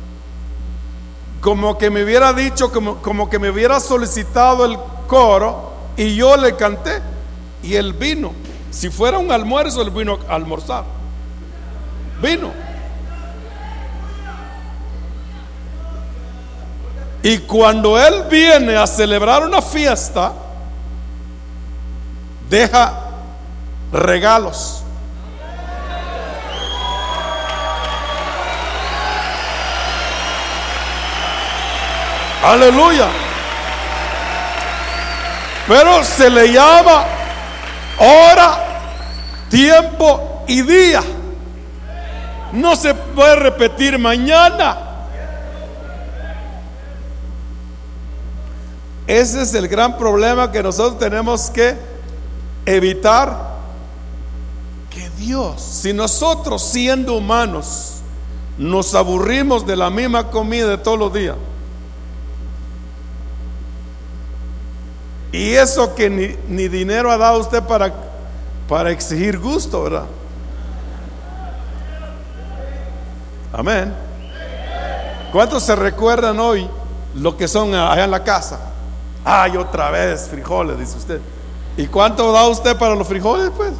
como que me hubiera dicho, como, como que me hubiera solicitado el coro y yo le canté y él vino. Si fuera un almuerzo, él vino a almorzar. Vino. Y cuando él viene a celebrar una fiesta, deja regalos. Aleluya. Pero se le llama hora, tiempo y día. No se puede repetir mañana. Ese es el gran problema que nosotros tenemos que evitar. Que Dios, si nosotros siendo humanos nos aburrimos de la misma comida de todos los días, y eso que ni, ni dinero ha dado usted para, para exigir gusto, ¿verdad? Amén. ¿Cuántos se recuerdan hoy lo que son allá en la casa? Ay, otra vez frijoles, dice usted. ¿Y cuánto da usted para los frijoles, pues?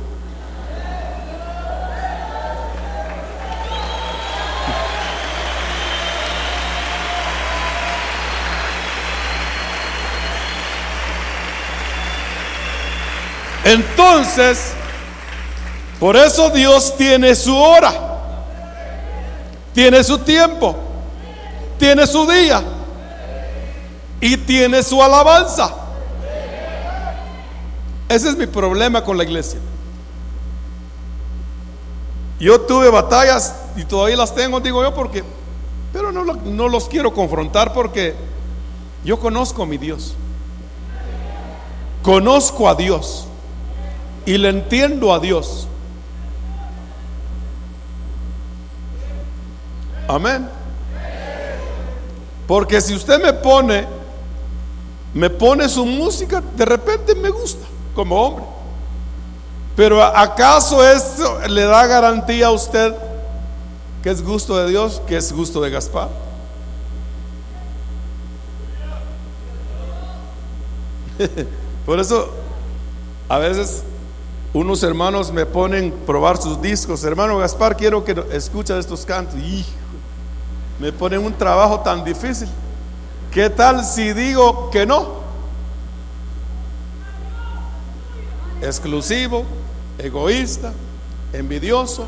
Entonces, por eso Dios tiene su hora, tiene su tiempo, tiene su día y tiene su alabanza. Ese es mi problema con la iglesia. Yo tuve batallas y todavía las tengo, digo yo, porque, pero no, no los quiero confrontar porque yo conozco a mi Dios, conozco a Dios. Y le entiendo a Dios. Amén. Porque si usted me pone Me pone su música, de repente me gusta como hombre. Pero ¿acaso esto le da garantía a usted que es gusto de Dios, que es gusto de Gaspar? Por eso a veces unos hermanos me ponen probar sus discos. Hermano Gaspar, quiero que escuche estos cantos. Hijo, me ponen un trabajo tan difícil. ¿Qué tal si digo que no? Exclusivo, egoísta, envidioso.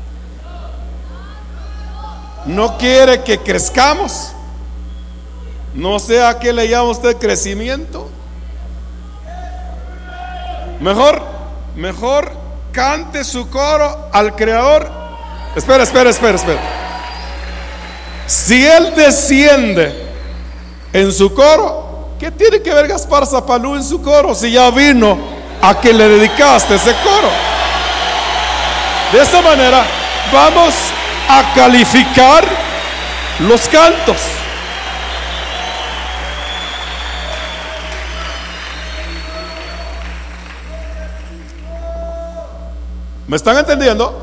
No quiere que crezcamos. No sé a qué le llama usted crecimiento. Mejor, mejor cante su coro al Creador. Espera, espera, espera, espera. Si Él desciende en su coro, ¿qué tiene que ver Gaspar Zapalú en su coro si ya vino a que le dedicaste ese coro? De esta manera vamos a calificar los cantos. ¿Me están entendiendo?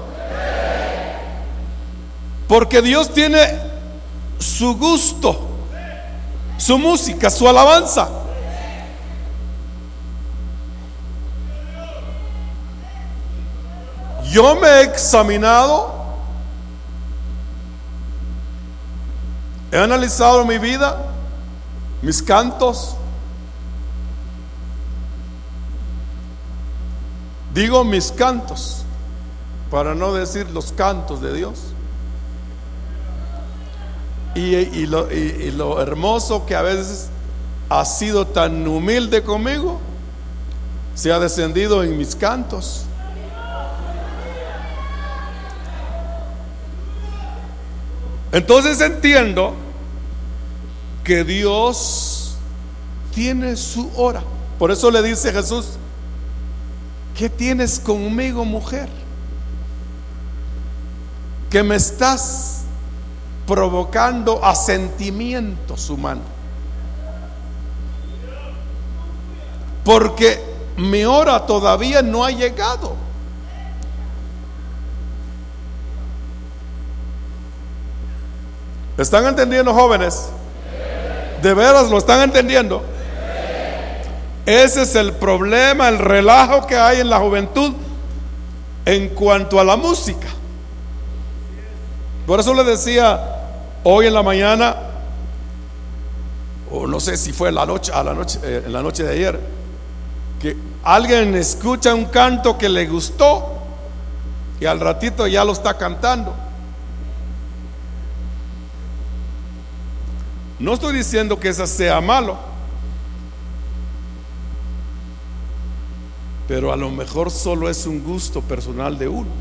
Porque Dios tiene su gusto, su música, su alabanza. Yo me he examinado, he analizado mi vida, mis cantos. Digo mis cantos, para no decir los cantos de Dios. Y, y, lo, y, y lo hermoso que a veces ha sido tan humilde conmigo, se ha descendido en mis cantos. Entonces entiendo que Dios tiene su hora. Por eso le dice Jesús: ¿qué tienes conmigo, mujer? Que me estás provocando a sentimientos humanos. Porque mi hora todavía no ha llegado. ¿Están entendiendo, jóvenes? ¿De veras lo están entendiendo? Ese es el problema, el relajo que hay en la juventud en cuanto a la música. Por eso le decía hoy en la mañana, o no sé si fue la noche, a la noche, eh, en la noche de ayer, que alguien escucha un canto que le gustó y al ratito ya lo está cantando. No estoy diciendo que eso sea malo, pero a lo mejor solo es un gusto personal de uno,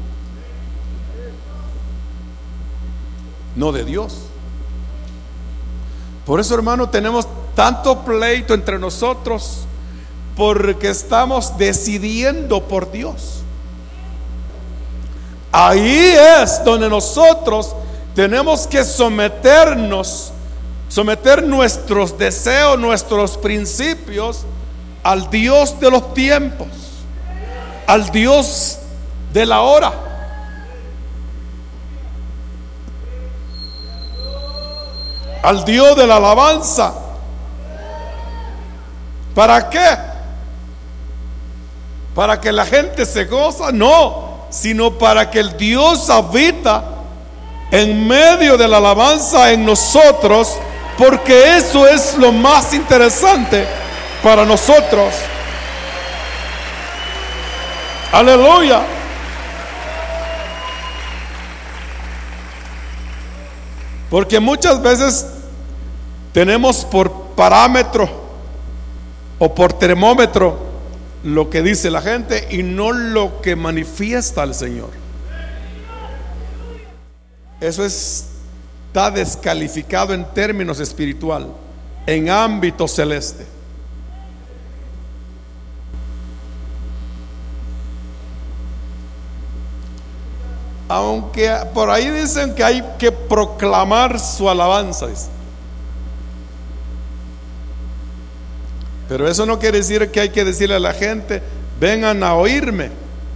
no de Dios. Por eso, hermano, tenemos tanto pleito entre nosotros, porque estamos decidiendo por Dios. Ahí es donde nosotros tenemos que someternos, someter nuestros deseos, nuestros principios al Dios de los tiempos, al Dios de la hora. Al Dios de la alabanza. ¿Para qué? ¿Para que la gente se goza? No, sino para que el Dios habita en medio de la alabanza en nosotros, porque eso es lo más interesante para nosotros. Aleluya. Porque muchas veces tenemos por parámetro o por termómetro lo que dice la gente y no lo que manifiesta el Señor. Eso es, está descalificado en términos espiritual, en ámbito celeste. Aunque por ahí dicen que hay que proclamar su alabanza, dice. Pero eso no quiere decir que hay que decirle a la gente: vengan a oírme.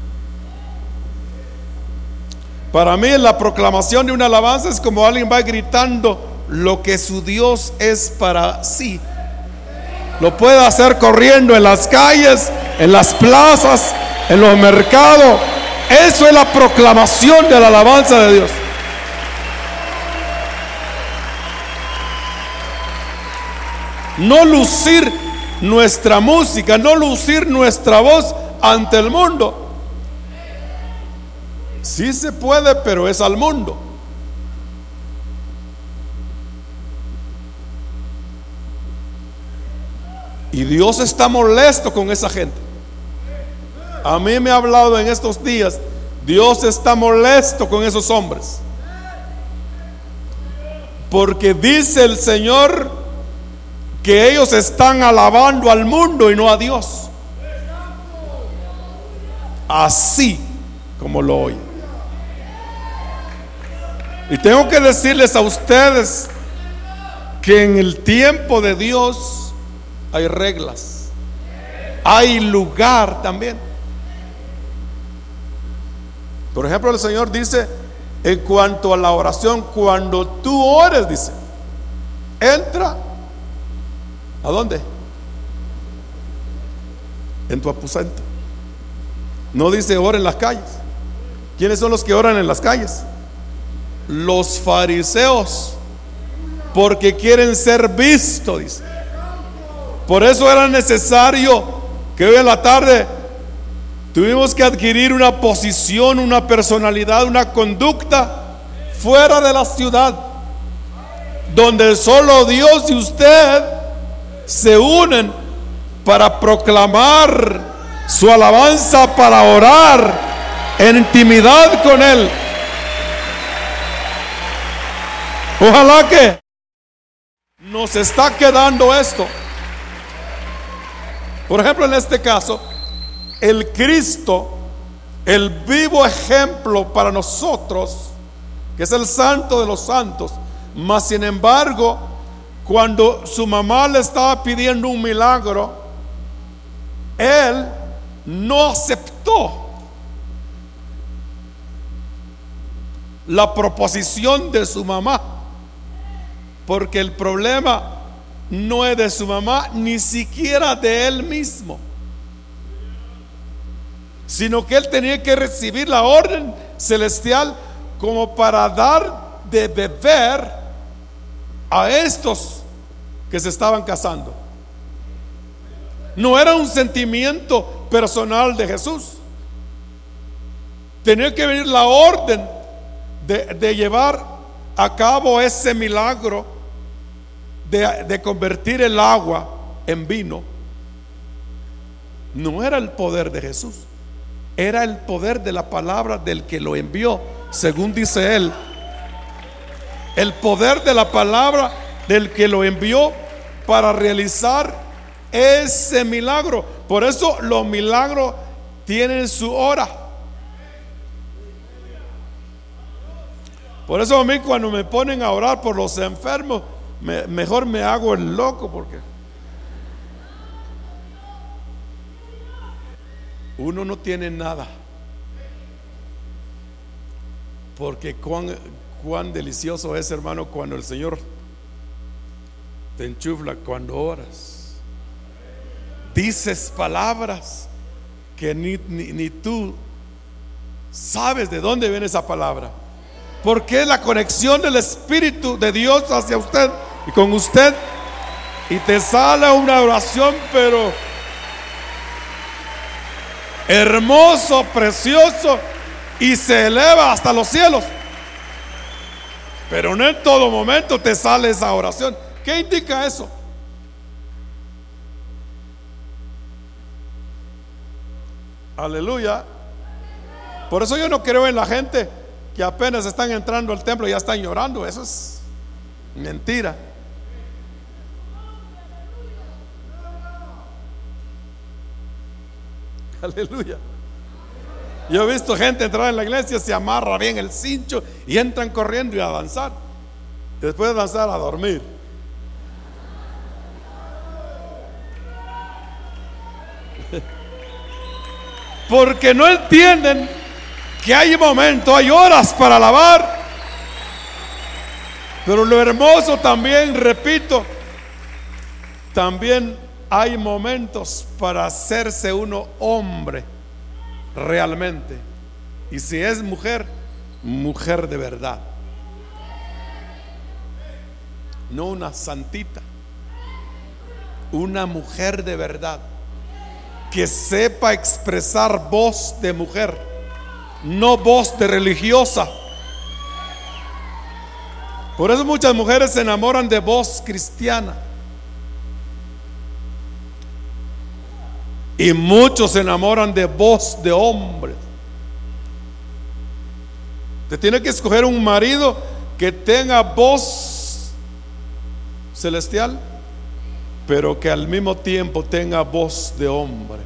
Para mí la proclamación de una alabanza es como alguien va gritando lo que su Dios es para sí. Lo puede hacer corriendo en las calles, en las plazas, en los mercados. Eso es la proclamación de la alabanza de Dios. No lucir nuestra música, no lucir nuestra voz ante el mundo. Sí se puede, pero es al mundo. Y Dios está molesto con esa gente. A mí me ha hablado en estos días: Dios está molesto con esos hombres, porque dice el Señor que ellos están alabando al mundo y no a Dios. Así como lo oyen. Y tengo que decirles a ustedes que en el tiempo de Dios hay reglas, hay lugar también. Por ejemplo, el Señor dice en cuanto a la oración, cuando tú ores, dice, entra, ¿a dónde? En tu aposento. No dice ora en las calles. ¿Quiénes son los que oran en las calles? Los fariseos, porque quieren ser vistos, dice. Por eso era necesario que hoy en la tarde tuvimos que adquirir una posición, una personalidad, una conducta fuera de la ciudad, donde solo Dios y usted se unen para proclamar su alabanza, para orar en intimidad con Él. Ojalá que nos está quedando esto. Por ejemplo, en este caso, el Cristo, el vivo ejemplo para nosotros, que es el santo de los santos, mas sin embargo, cuando su mamá le estaba pidiendo un milagro, él no aceptó la proposición de su mamá, porque el problema no es de su mamá, ni siquiera de él mismo, sino que él tenía que recibir la orden celestial como para dar de beber a estos que se estaban casando. No era un sentimiento personal de Jesús. Tenía que venir la orden de, de llevar a cabo ese milagro de, de convertir el agua en vino. No era el poder de Jesús, era el poder de la palabra del que lo envió, según dice él. El poder de la palabra del que lo envió para realizar ese milagro. Por eso los milagros tienen su hora. Por eso a mí, cuando me ponen a orar por los enfermos, me, mejor me hago el loco, porque uno no tiene nada. Porque cuán, cuán delicioso es, hermano, cuando el Señor te enchufla cuando oras. Dices palabras que ni, ni, ni tú sabes de dónde viene esa palabra, porque es la conexión del Espíritu de Dios hacia usted y con usted, y te sale una oración pero hermoso, precioso, y se eleva hasta los cielos. Pero no en todo momento te sale esa oración. ¿Qué indica eso? Aleluya. Por eso yo no creo en la gente que apenas están entrando al templo y ya están llorando. Eso es mentira. Aleluya. Yo he visto gente entrar en la iglesia, se amarra bien el cincho y entran corriendo y a danzar. Después de danzar, a dormir. Porque no entienden que hay momentos, hay horas para alabar. Pero lo hermoso también, repito, también hay momentos para hacerse uno hombre realmente. Y si es mujer, mujer de verdad. No una santita, una mujer de verdad, que sepa expresar voz de mujer, no voz de religiosa. Por eso muchas mujeres se enamoran de voz cristiana y muchos se enamoran de voz de hombre. Usted tiene que escoger un marido que tenga voz celestial, pero que al mismo tiempo tenga voz de hombre.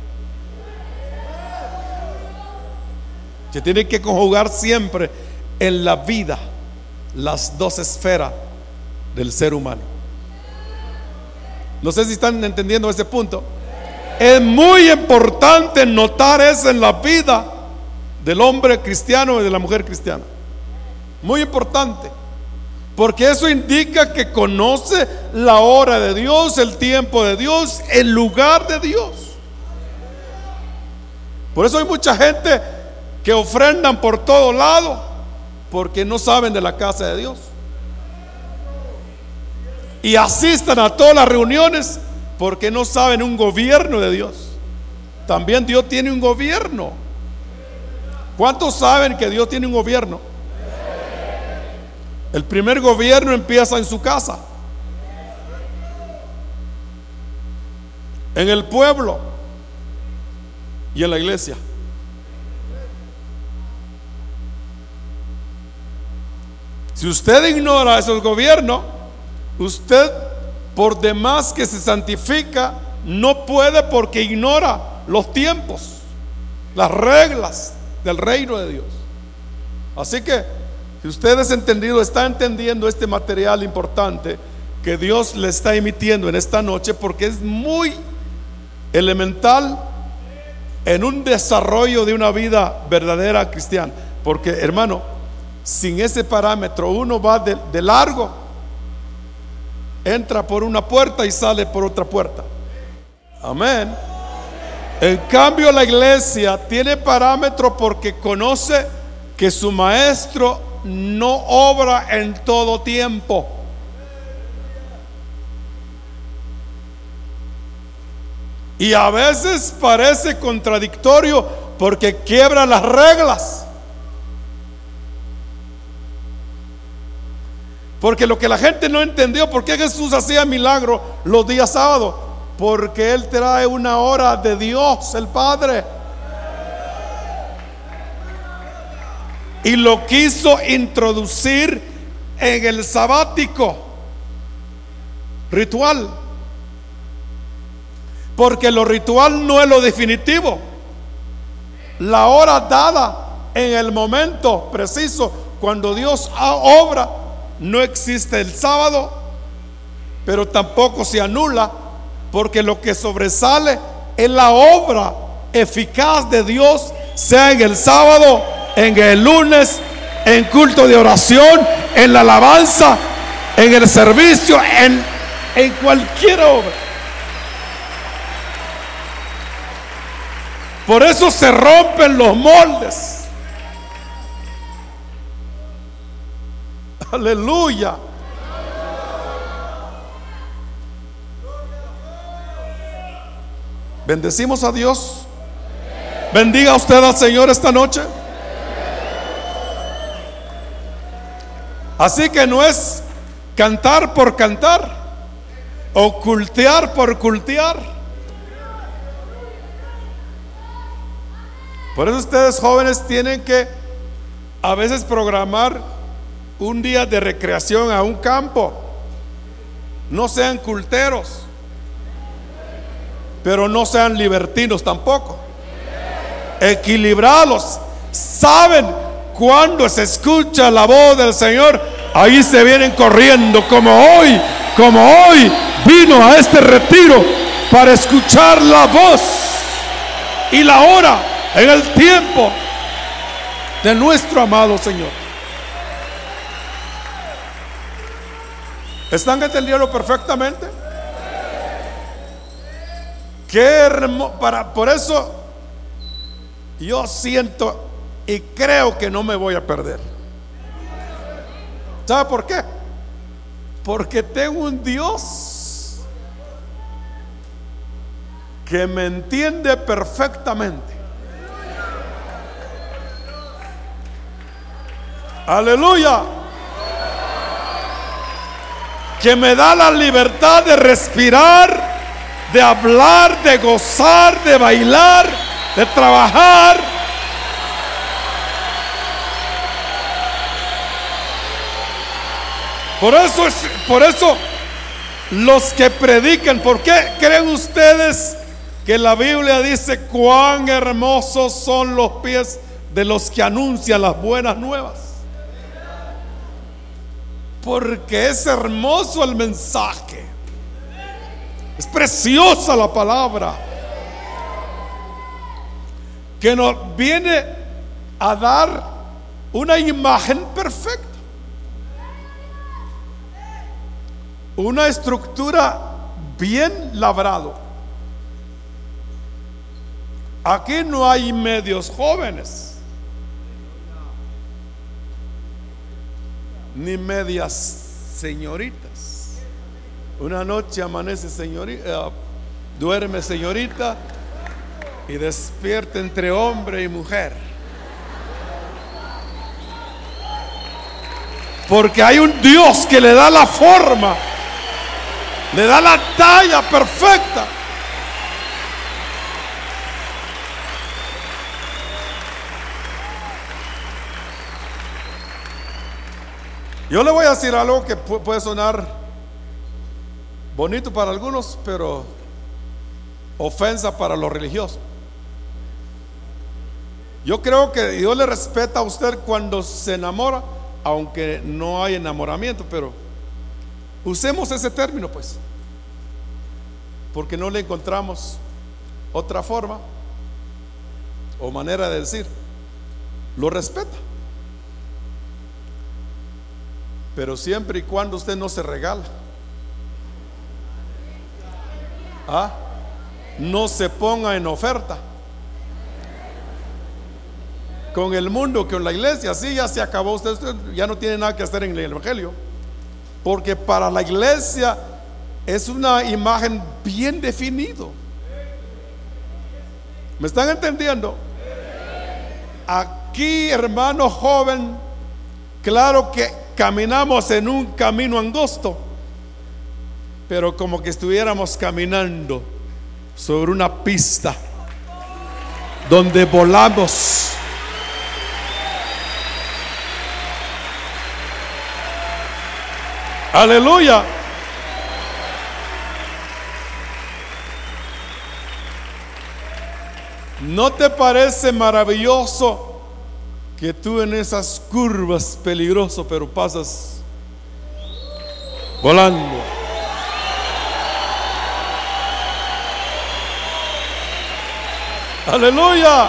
Que tiene que conjugar siempre en la vida las dos esferas del ser humano. No sé si están entendiendo ese punto. Es muy importante notar eso en la vida del hombre cristiano y de la mujer cristiana. Muy importante, porque eso indica que conoce la hora de Dios, el tiempo de Dios, el lugar de Dios. Por eso hay mucha gente que ofrendan por todo lado, porque no saben de la casa de Dios, y asistan a todas las reuniones porque no saben un gobierno de Dios. También Dios tiene un gobierno. ¿Cuántos saben que Dios tiene un gobierno? El primer gobierno empieza en su casa, en el pueblo y en la iglesia. Si usted ignora esos gobiernos, usted, por demás que se santifica, no puede, porque ignora los tiempos, las reglas del reino de Dios. Así que, si usted es entendido, está entendiendo este material importante que Dios le está emitiendo en esta noche, porque es muy elemental en un desarrollo de una vida verdadera cristiana. Porque, hermano, sin ese parámetro uno va de, de largo, entra por una puerta y sale por otra puerta. Amén. En cambio, la iglesia tiene parámetro porque conoce que su maestro no obra en todo tiempo. Y a veces parece contradictorio porque quiebra las reglas. Porque lo que la gente no entendió, ¿por qué Jesús hacía milagros los días sábados? Porque Él trae una hora de Dios, el Padre. Y lo quiso introducir en el sabático ritual. Porque lo ritual no es lo definitivo. La hora dada en el momento preciso, cuando Dios obra, no existe el sábado, pero tampoco se anula, porque lo que sobresale es la obra eficaz de Dios, sea en el sábado, en el lunes, en culto de oración, en la alabanza, en el servicio, en, en cualquier obra. Por eso se rompen los moldes. Aleluya. Bendecimos a Dios. Bendiga usted al Señor esta noche. Así que no es cantar por cantar o cultear por cultear. Por eso ustedes jóvenes tienen que a veces programar un día de recreación a un campo. No sean culteros, pero no sean libertinos tampoco. Equilibrados. Saben cuando se escucha la voz del Señor, ahí se vienen corriendo, como hoy, como hoy vino a este retiro para escuchar la voz y la hora en el tiempo de nuestro amado Señor. ¿Están entendiendo perfectamente? Qué hermoso. Para, por eso yo siento y creo que no me voy a perder. ¿Sabe por qué? Porque tengo un Dios que me entiende perfectamente. Aleluya. Que me da la libertad de respirar, de hablar, de gozar, de bailar, de trabajar. Por eso es, por eso los que predican. ¿Por qué creen ustedes que la Biblia dice cuán hermosos son los pies de los que anuncian las buenas nuevas? Porque es hermoso el mensaje, es preciosa la palabra que nos viene a dar una imagen perfecta, una estructura bien labrado. Aquí no hay medios jóvenes ni medias señoritas. Una noche amanece señorita, uh, duerme señorita y despierta entre hombre y mujer. Porque hay un Dios que le da la forma, le da la talla perfecta. Yo le voy a decir algo que puede sonar bonito para algunos, pero ofensa para los religiosos. Yo creo que Dios le respeta a usted cuando se enamora, aunque no hay enamoramiento, pero usemos ese término pues, porque no le encontramos otra forma o manera de decir. Lo respeta, pero siempre y cuando usted no se regala, ¿ah? No se ponga en oferta con el mundo, con la iglesia. Así ya se acabó. Usted, usted ya no tiene nada que hacer en el evangelio, porque para la iglesia es una imagen bien definido. ¿Me están entendiendo? Aquí, hermano joven, claro que caminamos en un camino angosto, pero como que estuviéramos caminando sobre una pista donde volamos. Aleluya. ¿No te parece maravilloso que tú en esas curvas peligrosas, pero pasas volando? Aleluya.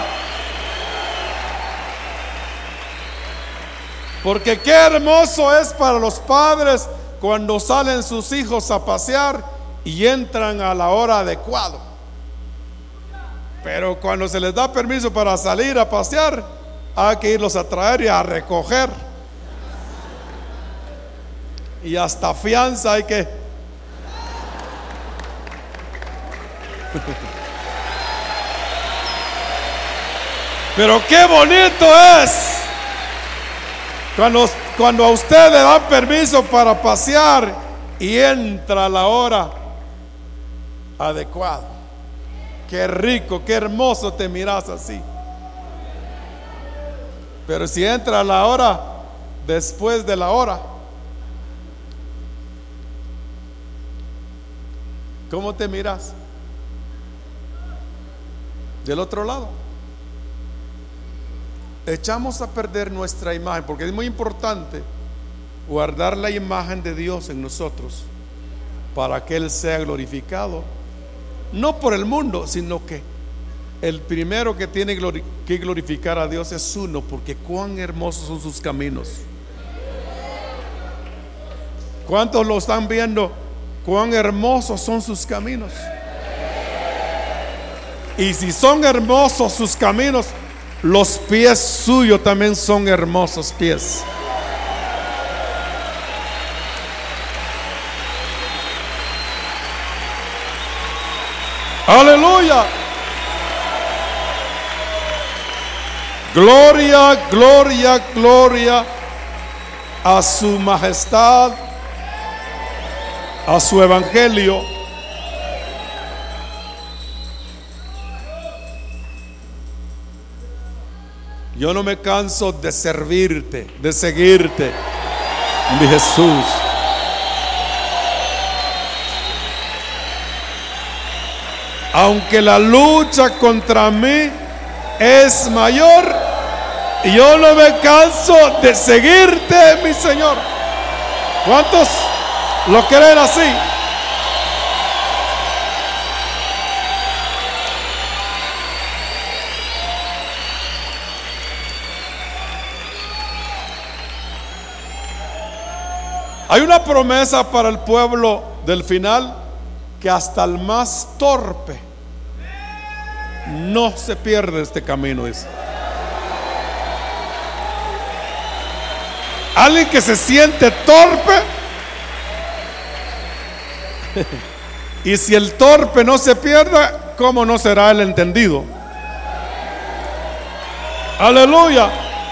Porque qué hermoso es para los padres cuando salen sus hijos a pasear y entran a la hora adecuada. Pero cuando se les da permiso para salir a pasear, hay que irlos a traer y a recoger. Y hasta fianza hay que. Pero qué bonito es cuando, cuando a usted le dan permiso para pasear y entra a la hora adecuada. Qué rico, qué hermoso te miras así. Pero si entra a la hora después de la hora, ¿cómo te miras? Del otro lado. Echamos a perder nuestra imagen, porque es muy importante guardar la imagen de Dios en nosotros para que Él sea glorificado, no por el mundo, sino que el primero que tiene que glorificar a Dios es uno, porque cuán hermosos son sus caminos. ¿Cuántos lo están viendo? Cuán hermosos son sus caminos. Y si son hermosos sus caminos, los pies suyos también son hermosos pies. Aleluya. Gloria, gloria, gloria a su majestad, a su evangelio. Yo no me canso de servirte, de seguirte, mi Jesús. Aunque la lucha contra mí es mayor, yo no me canso de seguirte, mi Señor. ¿Cuántos lo creen así? Hay una promesa para el pueblo del final, que hasta el más torpe no se pierde este camino, dice. Alguien que se siente torpe, y si el torpe no se pierde, ¿cómo no será el entendido? Aleluya.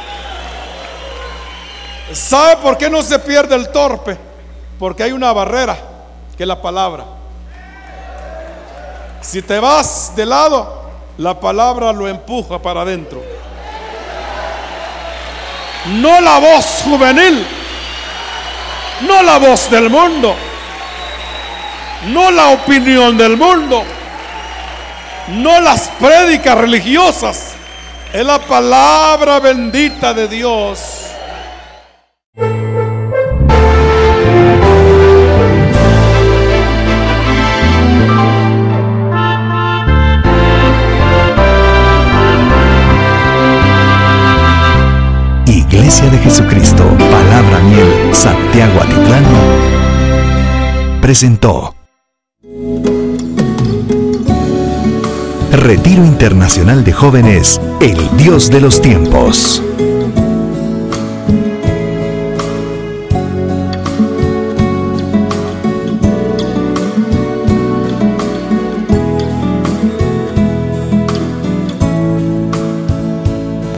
¿Sabe por qué no se pierde el torpe? Porque hay una barrera, que es la palabra. Si te vas de lado, la palabra lo empuja para adentro. No la voz juvenil, no la voz del mundo, no la opinión del mundo, no las prédicas religiosas. Es la palabra bendita de Dios. Iglesia de Jesucristo, Palabra Miel, Santiago Atitlán, presentó Retiro Internacional de Jóvenes, el Dios de los Tiempos.